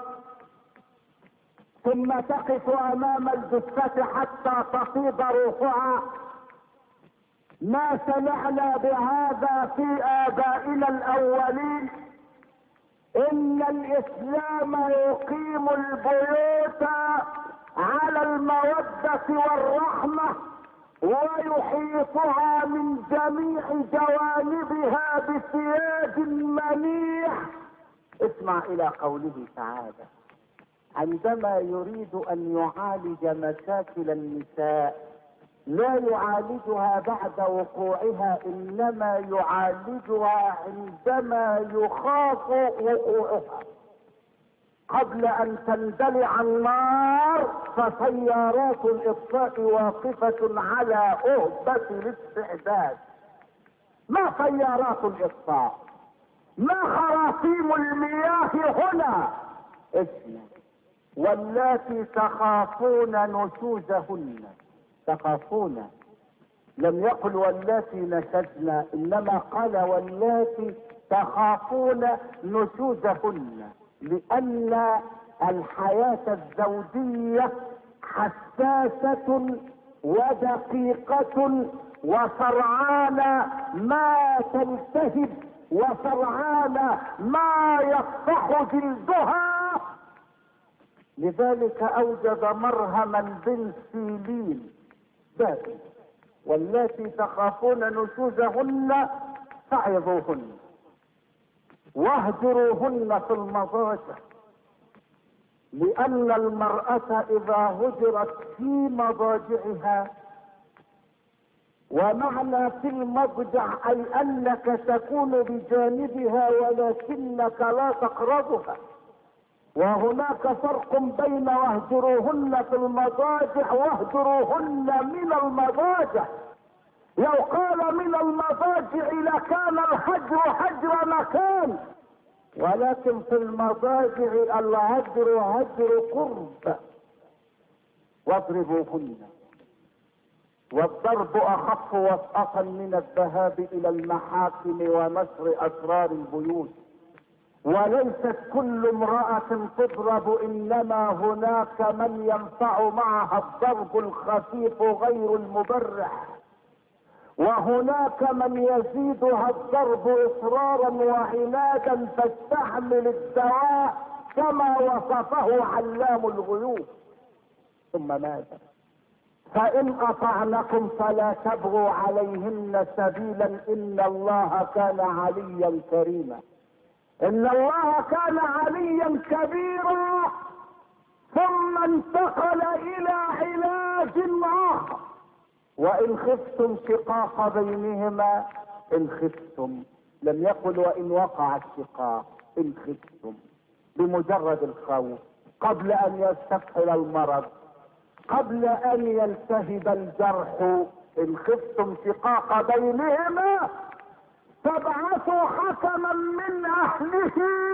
ثم تقف امام الجثة حتى تفيض روحها. ما سمعنا بهذا في ابائنا الاولين. ان الاسلام يقيم البيوت على المودة والرحمة ويحيطها من جميع جوانبها بسياج منيع. اسمع الى قوله تعالى: عندما يريد ان يعالج مشاكل النساء لا يعالجها بعد وقوعها، انما يعالجها عندما يخاف وقوعها. قبل ان تندلع النار فسيارات الاطفاء واقفة على اهبة الاستعداد. ما سيارات الاطفاء؟ ما خراطيم المياه هنا؟ اسمع: واللاتي تخافون نشوزهن. تخافون، لم يقل واللاتي نشزن، انما قال واللاتي تخافون نشوزهن، لان الحياة الزوجية حساسة ودقيقة وسرعان ما تلتهب وسرعان ما يفتح جلدها. لذلك اوجد مرهما بنسلين دافئ: واللاتي تخافون نشوزهن فعظوهن واهجروهن في المضاجع. لان المرأة اذا هجرت في مضاجعها، ومعنى في المضجع اي انك تكون بجانبها ولكنك لا تقربها، وهناك فرق بين واهجروهن في المضاجع واهجروهن من المضاجع. لو قال من المضاجع لكان الهجر هجر مكان، ولكن في المضاجع الهجر هجر قرب. واضربوهن، والضرب اخف وطأة من الذهاب الى المحاكم ونشر اسرار البيوت. وليست كل امرأة تضرب، انما هناك من ينفع معها الضرب الخفيف غير المبرح، وهناك من يزيدها الضرب اصرارا وعنادا تستحمل الدواء كما وصفه علام الغيوب. ثم ماذا؟ فان اطعنكم فلا تبغوا عليهن سبيلا، ان الله كان عليا كريما. ان الله كان عليا كبيرا. ثم انتقل الى علاج اخر: وان خفتم شقاق بينهما. ان خفتم، لم يقل وان وقع الشقاق، ان خفتم، بمجرد الخوف قبل ان يستفحل المرض، قبل ان يلتهب الجرح. ان خفتم شقاق بينهما فابعثوا حكما من اهله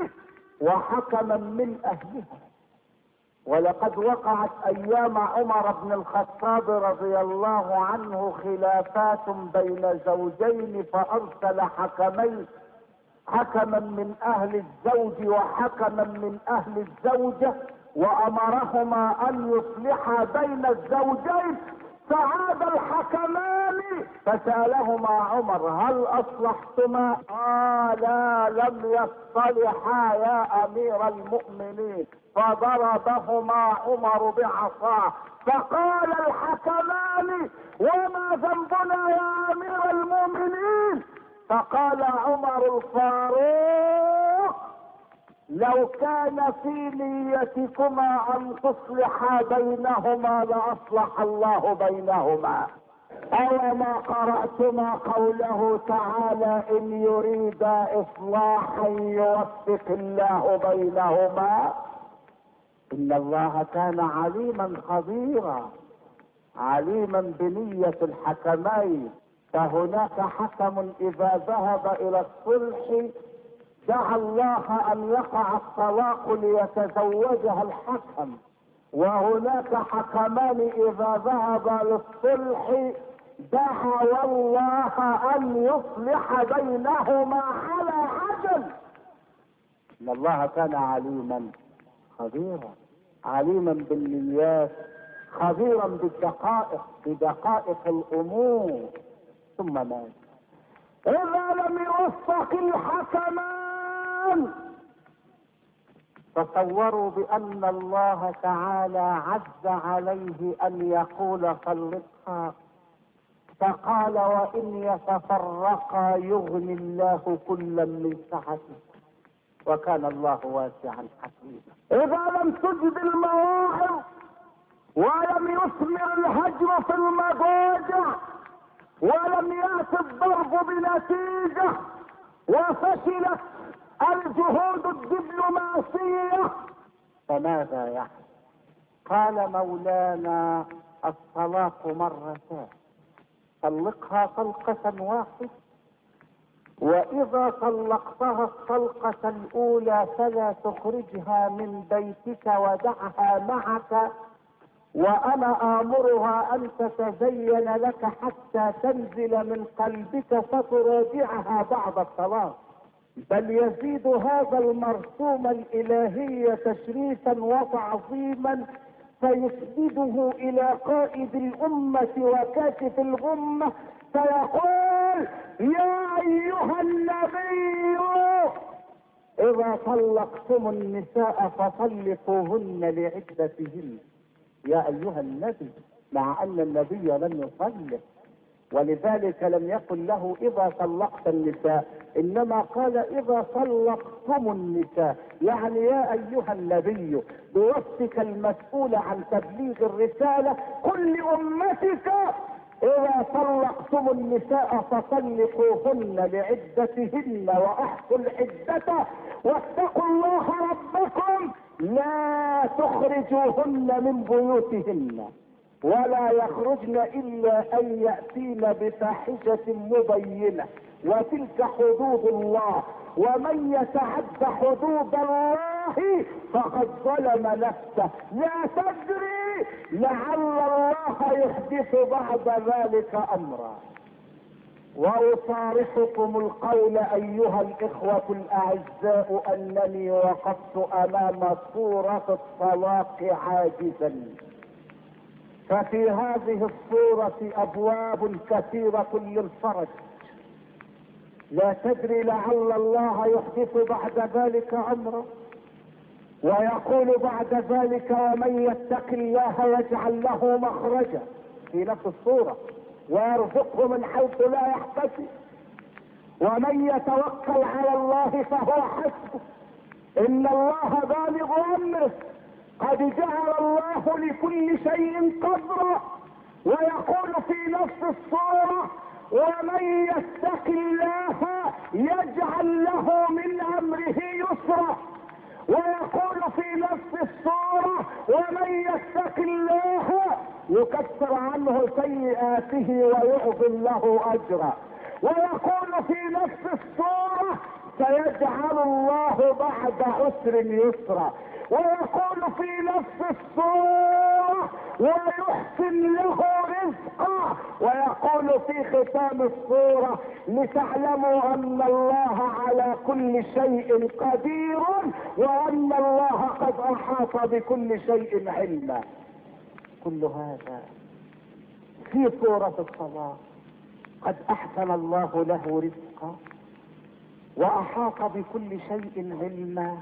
وحكما من اهلها. ولقد وقعت ايام عمر بن الخطاب رضي الله عنه خلافات بين زوجين، فارسل حكمين: حكما من اهل الزوج وحكما من اهل الزوجة، وامرهما ان يصلحا بين الزوجين. فعاد الحكمان فسألهما عمر: هل اصلحتما؟ قالا: لم يصطلحا يا امير المؤمنين. فضربهما عمر بعصاه. فقال الحكمان: وما ذنبنا يا امير المؤمنين؟ فقال عمر الفاروق: لو كان في نيتكما ان تصلحا بينهما لاصلح الله بينهما. اوما قرأتما قوله تعالى: ان يريد اصلاحا يوفق الله بينهما. ان الله كان عليما خبيرا، عليما بنية الحكمين. فهناك حكم اذا ذهب الى الصلح دعا الله ان يقع الطلاق ليتزوجها الحكم، وهناك حكمان اذا ذهب للصلح دعا الله ان يصلح بينهما على عدل. ان الله كان عليما خبيرا، عليما بالنيات، خبيرا بالدقائق، بدقائق الامور. ثم ماذا؟ اذا لم يوفق الحكمان تصوروا بان الله تعالى عز عليه ان يقول طلقها، فقال وان يتفرقا يغني الله كلا من سعته، وكان الله واسعا حكيما. اذا لم تجد المواعظ ولم يثمر الهجر في المضاجع ولم يأت الضرب بنتيجة وفشلت الجهود الدبلوماسية فماذا يحدث؟ قال مولانا الطلاق مرتان، طلقها طلقة واحدة، واذا طلقتها الطلقة الاولى فلا تخرجها من بيتك ودعها معك، وانا امرها ان تتزين لك حتى تنزل من قلبك فتراجعها بعد الطلاق. بل يزيد هذا المرسوم الالهي تشريفا وتعظيما فيسنده الى قائد الامة وكاشف الغمة فيقول يا ايها النبي اذا طلقتم النساء فطلقوهن لعدتهن. يا ايها النبي، مع ان النبي لم يطلق، ولذلك لم يقل له اذا طلقت النساء، انما قال اذا طلقتم النساء، يعني يا ايها النبي بوصفك المسؤول عن تبليغ الرسالة قل لامتك اذا طلقتم النساء فطلقوهن لعدتهن واحصوا العدة واتقوا الله ربكم لا تخرجوهن من بيوتهن ولا يخرجن الا ان يأتين بفاحشة مبينة وتلك حدود الله ومن يتعد حدود الله فقد ظلم نفسه لا تدري لعل الله يحدث بعد ذلك امرا. واصارحكم القول ايها الاخوة الاعزاء انني وقفت امام صورة الطلاق عاجزا، ففي هذه الصورة ابواب كثيرة للفرج، لا تدري لعل الله يحدث بعد ذلك امرا. ويقول بعد ذلك ومن يتق الله يجعل له مخرجا في نفس الصورة ويرزقه من حيث لا يحتسب ومن يتوكل على الله فهو حسبه ان الله بالغ امره قد جعل الله لكل شيء قدرا. ويقول في نفس الصورة ومن يتق الله يجعل له من امره يسرا. ويقول في نفس الصورة ومن يتق الله يكفر عنه سيئاته ويعظم له اجرا. ويقول في نفس الصورة سيجعل الله بعد عسر يسرا. ويقول في نفس الصورة ويحسن له رزقا. ويقول في ختام الصورة لتعلموا ان الله على كل شيء قدير وان الله قد احاط بكل شيء علما. كل هذا في صورة الصلاة. قد احسن الله له رزقا واحاط بكل شيء علما.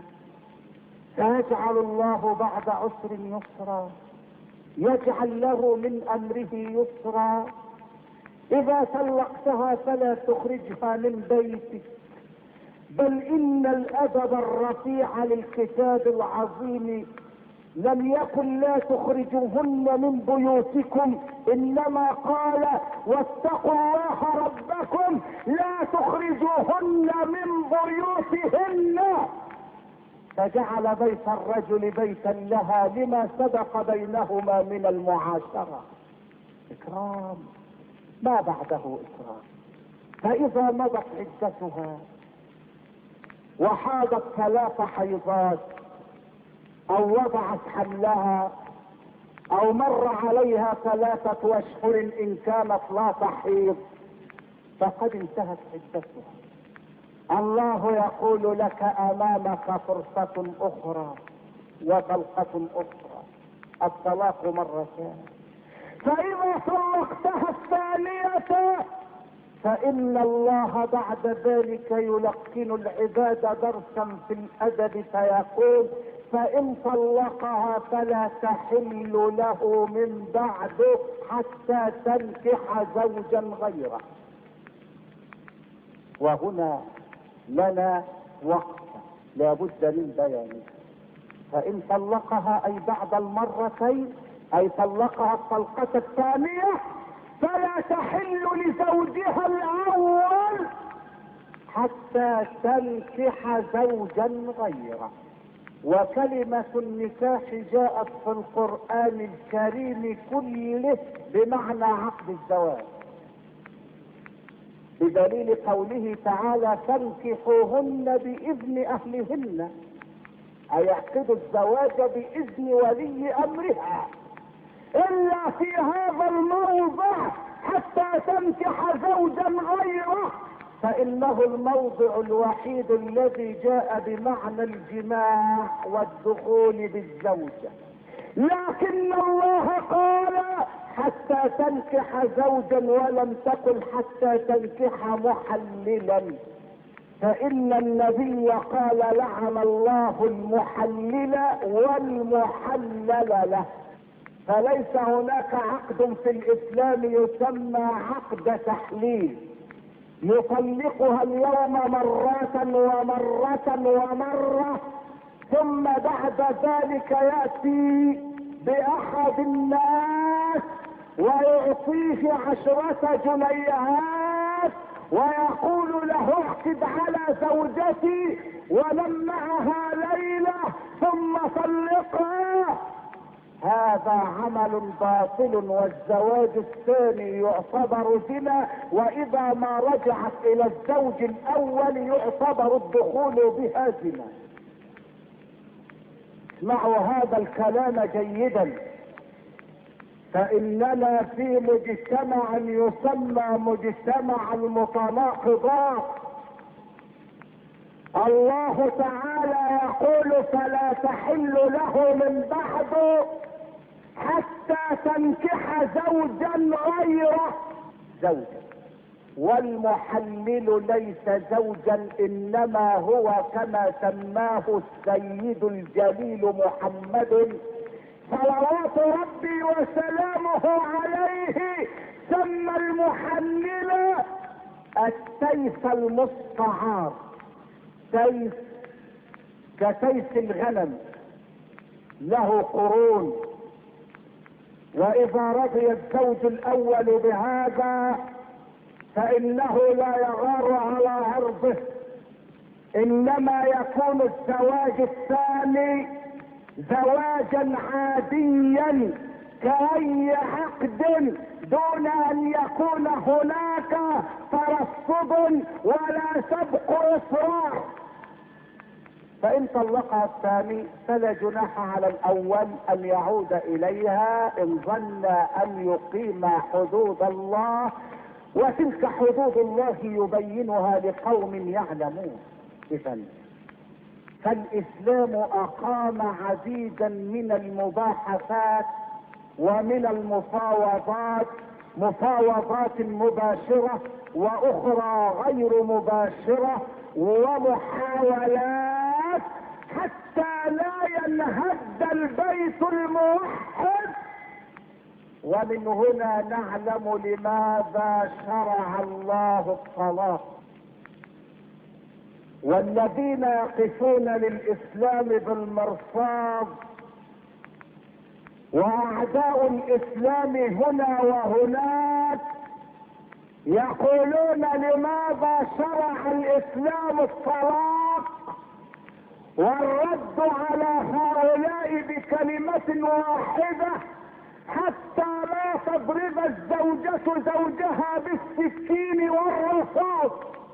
سيجعل الله بعد عسر يسرا، يجعل له من امره يسرا. اذا طلقتها فلا تخرجها من بيتك، بل ان الادب الرفيع للكتاب العظيم لم يقل لا تخرجوهن من بيوتكم، انما قال واتقوا الله ربكم لا تخرجوهن من بيوتهن. فجعل بيت الرجل بيتا لها لما سبق بينهما من المعاشرة. اكرام ما بعده اكرام. فاذا مضت عدتها وحاضت ثلاث حيضات او وضعت حملها او مر عليها ثلاثة اشهر ان كانت لا تحيض فقد انتهت عدتها. الله يقول لك امامك فرصة اخرى وطلقة اخرى، الطلاق مرتان. فاذا طلقتها الثانية فان الله بعد ذلك يلقن العباد درسا في الادب فيقول فان طلقها فلا تحل له من بعد حتى تنكح زوجا غيره. وهنا لنا وقت لا بد من بيانه. فان طلقها اي بعد المرتين اي طلقها الطلقة الثانية فلا تحل لزوجها الاول حتى تنكح زوجا غيره. وكلمة النكاح جاءت في القرآن الكريم كله بمعنى عقد الزواج، بدليل قوله تعالى فانكحوهن بإذن أهلهن، أي يعقدوا الزواج بإذن ولي أمرها. إلا في هذا الموضع حتى تنكح زوجا غيره فإنه الموضع الوحيد الذي جاء بمعنى الجماع والدخول بالزوجة. لكن الله قال حتى تنكح زوجا ولم تقل حتى تنكح محللا، فإن النبي قال لعن الله المحلل والمحلل له. فليس هناك عقد في الإسلام يسمى عقد تحليل يطلقها اليوم مرات ومرة ومرة ثم بعد ذلك يأتي بأحد الناس ويعطيه عشرة جنيهات ويقول له اعقد على زوجتي ونم معها ليلة ثم طلقها. هذا عمل باطل والزواج الثاني يعتبر زنا، واذا ما رجعت الى الزوج الاول يعتبر الدخول بها زنا. اسمعوا هذا الكلام جيدا، فاننا في مجتمع يسمى مجتمع المتناقضات. الله تعالى يقول فلا تحل له من بعد حتى تنكح زوجا غيره زوجا. والمحلل ليس زوجا انما هو كما سماه السيد الجليل محمد صلوات ربي وسلامه عليه، سمى المحلل السيف المستعار، سيف كسيف الغنم له قرون، واذا رضي الزوج الاول بهذا فانه لا يغار على عرضه، انما يكون الزواج الثاني زواجا عاديا كأي عقد دون ان يكون هناك ترصد ولا سبق اصرار. فان طلقها الثاني فلا جناح على الاول ان يعود اليها ان ظن ان يقيم حدود الله، وتلك حدود الله يبينها لقوم يعلمون. اذا فالاسلام اقام عديدا من المباحثات ومن المفاوضات، مفاوضات مباشرة واخرى غير مباشرة ومحاولات حتى لا ينهد البيت الموحد. ومن هنا نعلم لماذا شرع الله الطلاق. والذين يقفون للاسلام بالمرصاد واعداء الاسلام هنا وهناك يقولون لماذا شرع الاسلام الطلاق والرد على هؤلاء بكلمة واحدة حتى لا تضرب الزوجة زوجها بالسكين والرصاص.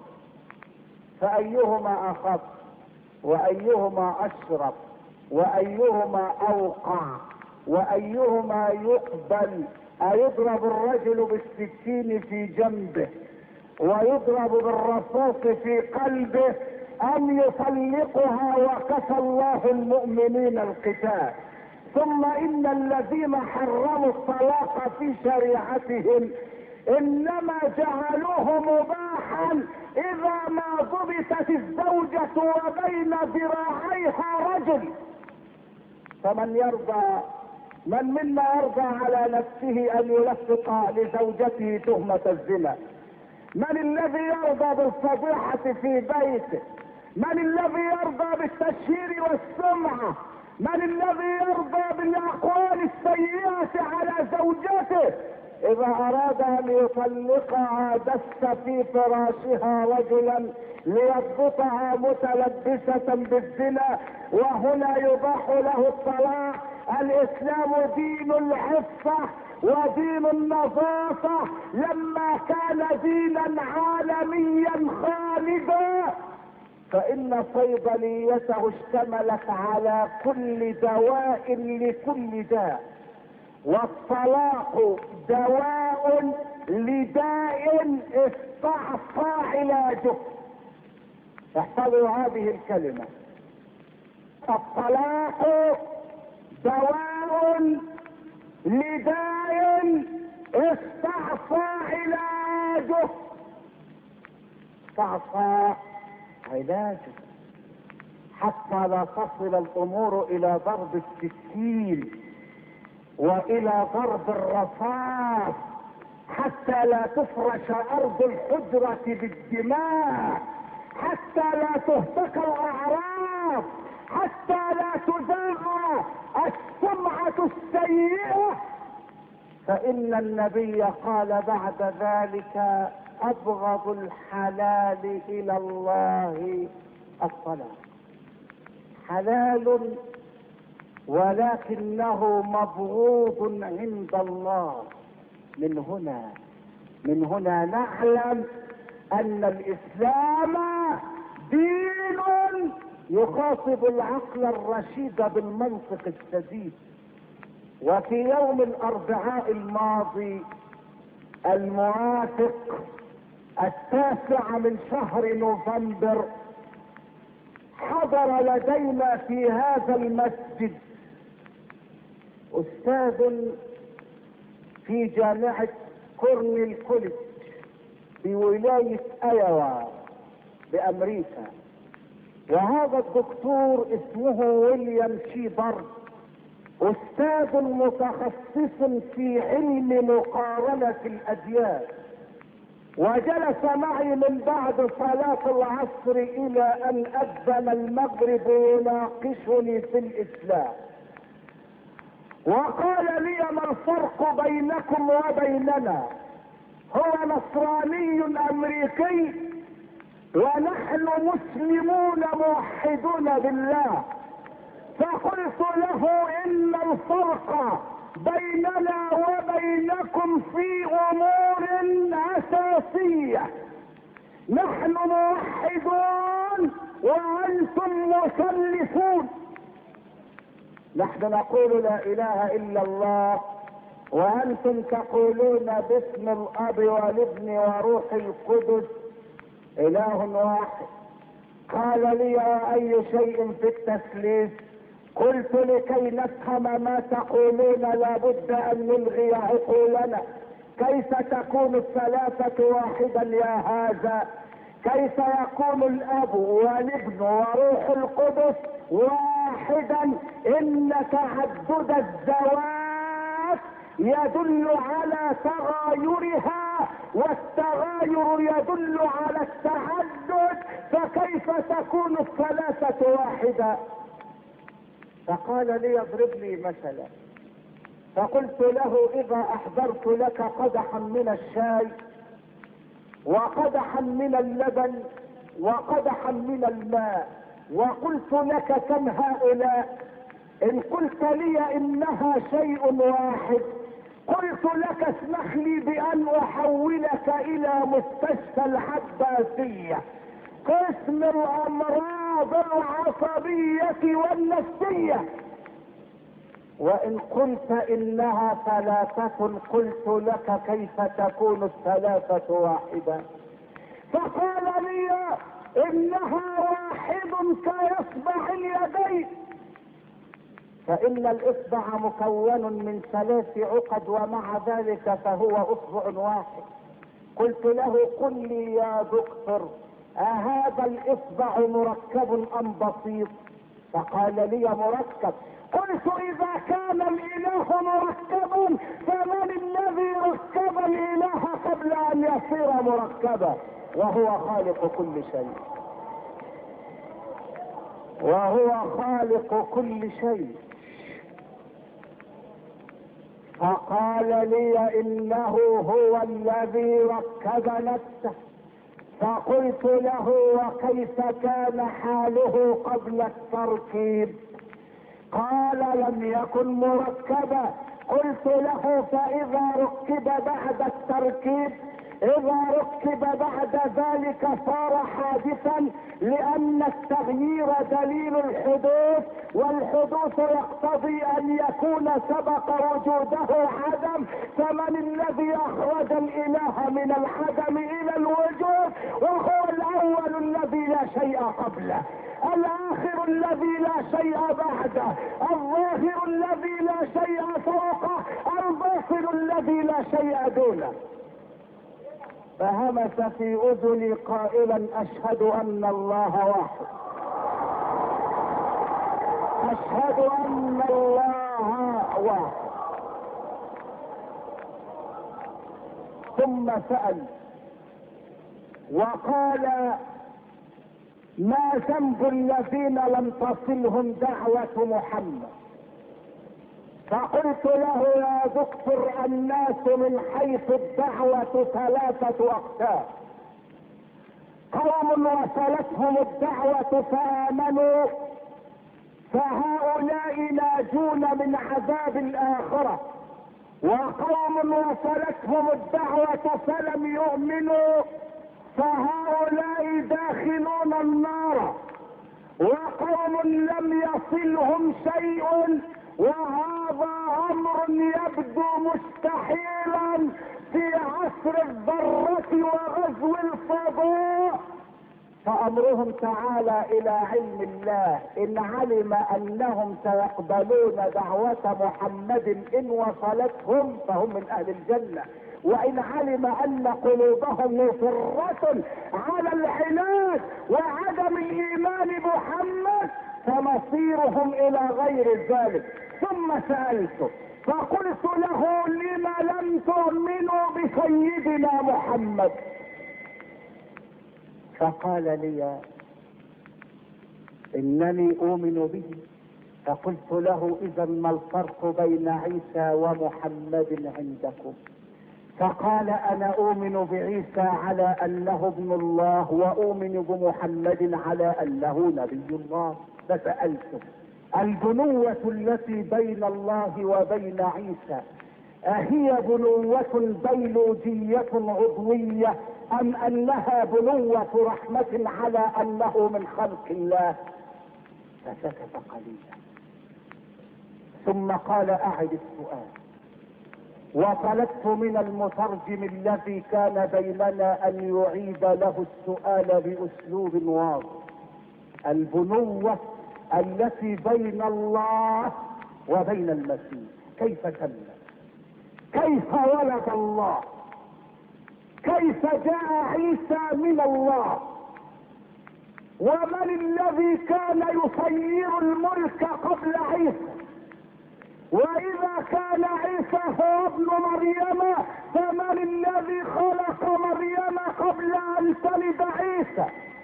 فأيهما أخف وأيهما أشرف وأيهما أوقع وأيهما يقبل؟ أيضرب الرجل بالسكين في جنبه ويضرب بالرصاص في قلبه، أم يطلقها وكفى الله المؤمنين القتال؟ ثم إن الذين حرموا الطلاق في شريعتهم إنما جعلوه مباحا إذا ما ضبطت الزوجة وبين ذراعيها رجل. فمن يرضى من منا يرضى على نفسه أن يلفق لزوجته تهمة الزنا؟ من الذي يرضى بالفضيحة في بيته؟ من الذي يرضى بالتشهير والسمعة؟ من الذي يرضى بالاقوال السيئة على زوجته؟ اذا اراد ان يطلقها دس في فراشها رجلا ليضبطها متلبسة بالزنا، وهنا يباح له الطلاق. الاسلام دين العفة ودين النظافة، لما كان دينا عالميا خالدا فإن صيدليته اشتملت على كل دواء لكل داء، والطلاق دواء لداء استعصى علاجه. احفظوا هذه الكلمة: الطلاق دواء لداء استعصى علاجه. استعصى علاجه حتى لا تصل الامور الى ضرب السكين والى ضرب الرصاص، حتى لا تفرش ارض الحجرة بالدماء، حتى لا تهتك الاعراض، حتى لا تذاع السمعة السيئة. فان النبي قال بعد ذلك: ابغض الحلال الى الله الطلاق. حلال ولكنه مبغوض عند الله. من هنا من هنا نعلم ان الاسلام دين يخاطب العقل الرشيد بالمنطق السديد. وفي يوم الاربعاء الماضي الموافق التاسع من شهر نوفمبر حضر لدينا في هذا المسجد استاذ في جامعة كورنيل كوليدج بولاية ايوا بامريكا، وهذا الدكتور اسمه ويليام شيبرد، استاذ متخصص في علم مقارنة الاديان، وجلس معي من بعد صلاة العصر الى ان اذن المغرب يناقشني في الاسلام، وقال لي: ما الفرق بينكم وبيننا؟ هو نصراني امريكي ونحن مسلمون موحدون بالله. فقلت له: ان الفرق بيننا وبينكم في امور اساسية، نحن موحدون وانتم مثلثون. نحن نقول لا اله الا الله وانتم تقولون باسم الاب والابن وروح القدس اله واحد. قال لي: واي شيء في التثليث؟ قلت: لكي نفهم ما تقولون لابد ان نلغي عقولنا. كيف تكون الثلاثة واحدا يا هذا؟ كيف يكون الاب والابن وروح القدس واحدا؟ ان تعدد الذوات يدل على تغايرها، والتغاير يدل على التعدد، فكيف تكون الثلاثة واحدة؟ فقال لي: اضرب لي مثلا. فقلت له: اذا احضرت لك قدحا من الشاي وقدحا من اللبن وقدحا من الماء، وقلت لك كم هؤلاء؟ ان قلت لي انها شيء واحد قلت لك اسمح لي بان احولك الى مستشفى العباسية قسم الامراض العصبية والنفسية. وان قلت انها ثلاثة قلت لك كيف تكون الثلاثة واحدة؟ فقال لي انها واحد كاصبع اليدين، فان الاصبع مكون من ثلاث عقد ومع ذلك فهو اصبع واحد. قلت له قل لي يا دكتور اهذا الاصبع مركب ام بسيط؟ فقال لي مركب. قلت اذا كان الاله مركب فمن الذي ركب الاله قبل ان يصير مركبا؟ وهو خالق كل شيء، وهو خالق كل شيء. فقال لي انه هو الذي ركب نفسه. فقلت له وكيف كان حاله قبل التركيب؟ قال لم يكن مركبا. قلت له فاذا ركب بعد التركيب، اذا ركب بعد ذلك صار حادثا، لان التغيير دليل الحدوث، والحدوث يقتضي ان يكون سبق وجوده عدم. فمن الذي اخرج الاله من العدم الى الوجود؟ وهو الاول الذي لا شيء قبله، الاخر الذي لا شيء بعده، الظاهر الذي لا شيء فوقه، الباطن الذي لا شيء دونه. فهمس في اذني قائلا اشهد ان الله واحد، اشهد ان الله واحد. ثم سأل وقال ما ذنب الذين لم تصلهم دعوة محمد؟ فقلت له يا دكتور الناس من حيث الدعوة ثلاثة اقسام: قوم وصلتهم الدعوة فآمنوا فهؤلاء ناجون من عذاب الآخرة، وقوم وصلتهم الدعوة فلم يؤمنوا فهؤلاء داخلون النار، وقوم لم يصلهم شيء وهذا امر يبدو مستحيلا في عصر الذرة وغزو الفضاء، فامرهم تعالى الى علم الله. ان علم انهم سيقبلون دعوة محمد ان وصلتهم فهم من اهل الجنة، وان علم ان قلوبهم مصرة على العناد وعدم الايمان بمحمد فمصيرهم الى غير ذلك. ثم سألته فقلت له لم لم تؤمنوا بسيدنا محمد؟ فقال لي انني اؤمن به. فقلت له اذا ما الفرق بين عيسى ومحمد عندكم؟ فقال انا اؤمن بعيسى على انه ابن الله واؤمن بمحمد على انه نبي الله. فسألته البنوة التي بين الله وبين عيسى أهي بنوة بيولوجية عضوية ام انها بنوة رحمة على انه من خلق الله؟ فسكت قليلا ثم قال اعد السؤال. وطلبت من المترجم الذي كان بيننا ان يعيد له السؤال باسلوب واضح. البنوة التي بين الله وبين المسيح كيف تمت؟ كيف ولد الله؟ كيف جاء عيسى من الله؟ ومن الذي كان يصير الملك قبل عيسى؟ واذا كان عيسى هو ابن مريم فمن الذي خلق مريم قبل ان تلد عيسى؟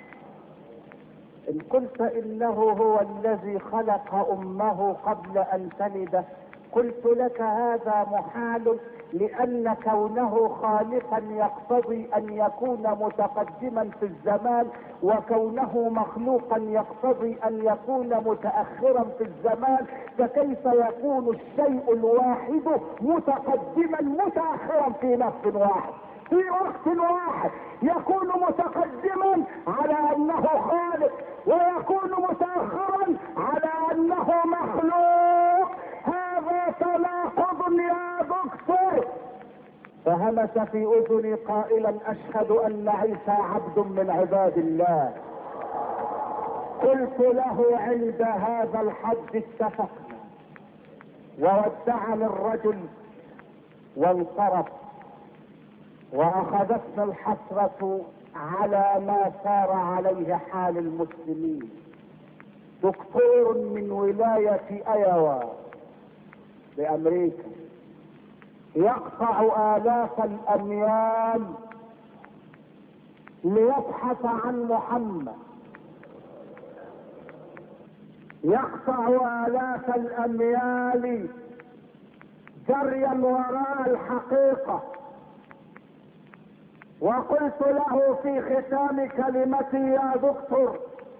ان قلت انه هو الذي خلق امه قبل ان تلده قلت لك هذا محال، لأن كونه خالقا يقتضي أن يكون متقدما في الزمان، وكونه مخلوقا يقتضي أن يكون متأخرا في الزمان، فكيف يكون الشيء الواحد متقدما متأخرا في نفس واحد في وقت واحد؟ يكون متقدما على أنه خالق، ويكون متأخرا على أنه مخلوق. هذا تناقض يا دكتور. فهمس في اذني قائلا اشهد ان عيسى عبد من عباد الله. قلت له عند هذا الحد اتفقنا، وودعني الرجل وانصرف، واخذتنا الحسرة على ما سار عليه حال المسلمين. دكتور من ولاية ايوا بامريكا يقطع آلاف الأميال ليبحث عن محمد، يقطع آلاف الأميال جريا وراء الحقيقة. وقلت له في ختام كلمتي يا دكتور: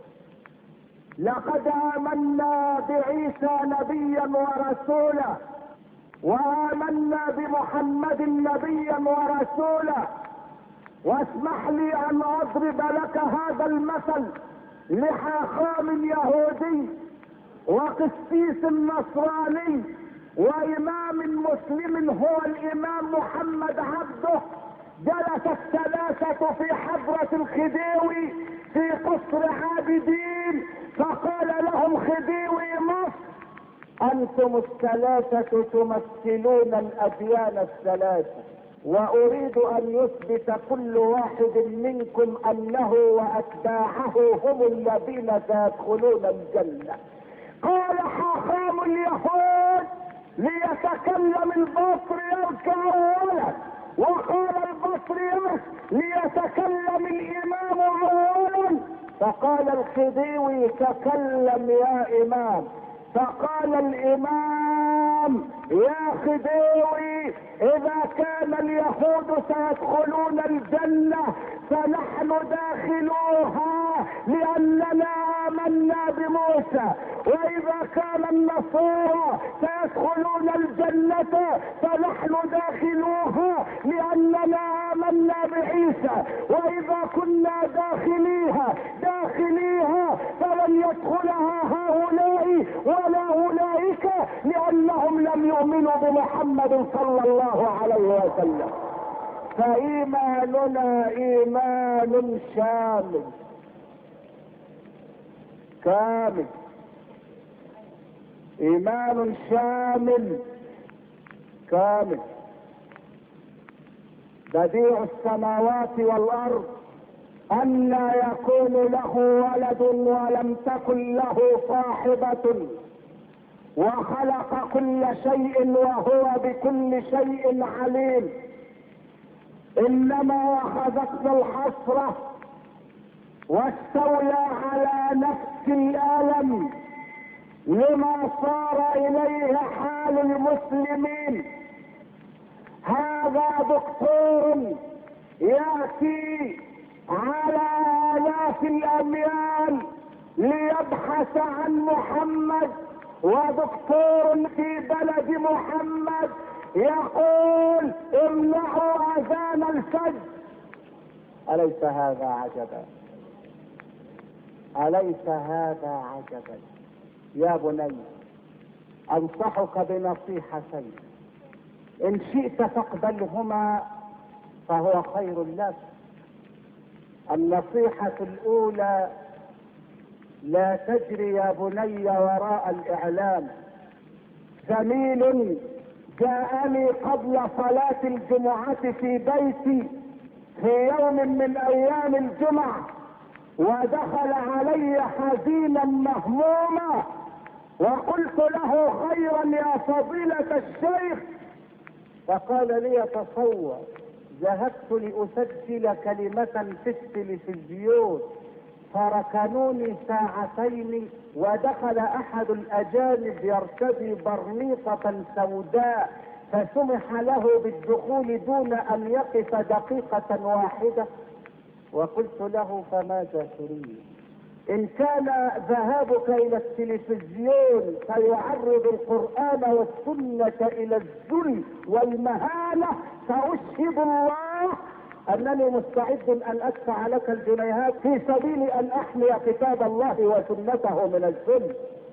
لقد آمنا بعيسى نبيا ورسولا، وآمنا بمحمد نبيا ورسولا، واسمح لي ان اضرب لك هذا المثل لحاخام يهودي وقسيس نصراني وامام مسلم هو الامام محمد عبده. جلس الثلاثة في حضرة الخديوي في قصر عابدين، فقال لهم خديوي مصر: انتم الثلاثة تمثلون الاديان الثلاثة، واريد ان يثبت كل واحد منكم انه واتباعه هم الذين سيدخلون الجنة. قال حاخام اليهود: ليتكلم البصر يركع اولا، وقال البصري ليتكلم الامام اولا. فقال الخديوي: تكلم يا امام. فقال الامام: يا خديوي، اذا كان اليهود سيدخلون الجنة فنحن داخلوها لاننا امنا بموسى، واذا كان النصارى سيدخلون الجنة فنحن داخلوها لاننا امنا بعيسى، واذا كنا داخليها داخليها فلن يدخلها هؤلاء ولا اولئك لانهم لم يؤمنوا بمحمد صلى الله عليه وسلم. فايماننا ايمان شامل كامل، ايمان شامل كامل، بديع السماوات والارض، ان يكون له ولد ولم تكن له صاحبة، وخلق كل شيء وهو بكل شيء عليم. انما اخذتنا الحسرة واستولى على نفس الالم لما صار اليه حال المسلمين. هذا دكتور ياتي على آلاف الأميال ليبحث عن محمد، ودكتور في بلد محمد يقول: امنعوا أذان الفجر. أليس هذا عجبا؟ أليس هذا عجبا؟ يا بني، أنصحك بنصيحتين، إن شئت فاقبلهما فهو خير لك. النصيحة الأولى: لا تجري يا بني وراء الإعلام. زميل جاءني قبل صلاة الجمعة في بيتي في يوم من أيام الجمعة، ودخل علي حزينا مهموما، وقلت له: خيرا يا فضيلة الشيخ. فقال لي: تصور، ذهبت لأسجل كلمة في التلفزيون، فركنوني ساعتين، ودخل احد الاجانب يرتدي برنيطة سوداء، فسمح له بالدخول دون ان يقف دقيقة واحدة. وقلت له: فماذا تريد؟ ان كان ذهابك الى التلفزيون فيعرض القرآن والسنة الى الذل والمهانة، فاشهد الله انني مستعد ان ادفع لك الجنيهات في سبيل ان احمي كتاب الله وسنته من الذل.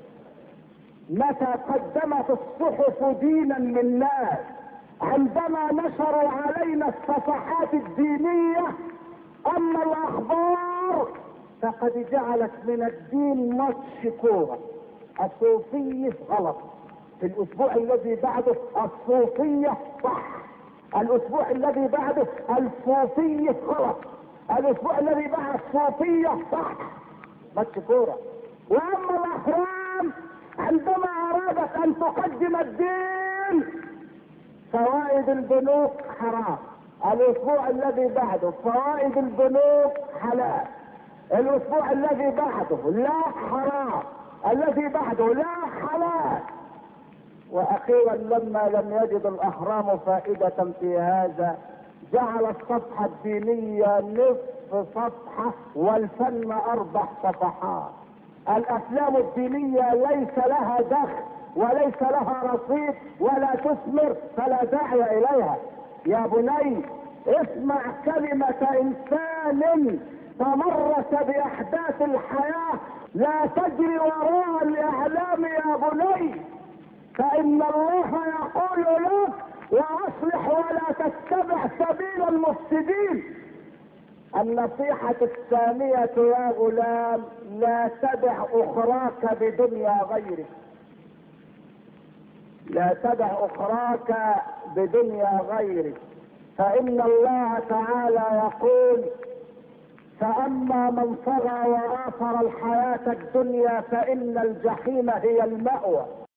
متى قدمت الصحف دينا للناس؟ عندما نشروا علينا الصفحات الدينية. اما الاخبار فقد جعلت من الدين ماتش كورة. الصوفية غلط، في الاسبوع الذي بعده الصوفية صح، الاسبوع الذي بعده الصوفية غلط، الاسبوع الذي بعد الصوفية صح، ماتش كورة. واما الاحرام عندما ارادت ان تقدم الدين، فوائد البنوك حرام، الاسبوع الذي بعده فوائد البنوك حلال، الاسبوع الذي بعده لا حرام، الذي بعده لا حلال. واخيرا لما لم يجد الاهرام فائدة في هذا، جعل الصفحة الدينية نصف صفحة والفن اربع صفحات. الافلام الدينية ليس لها دخل وليس لها رصيد ولا تثمر، فلا داعي اليها. يا بني اسمع كلمة انسان تمرس باحداث الحياة، لا تجري وراء الاعلام يا بني، فان الله يقول لك: واصلح ولا تتبع سبيل المفسدين. النصيحة الثانية يا غلام: لا تدع اخراك بدنيا غيرك، لا تدع اخراك بدنيا غيرك، فان الله تعالى يقول: فاما من طغى واثر الحياة الدنيا فان الجحيم هي المأوى.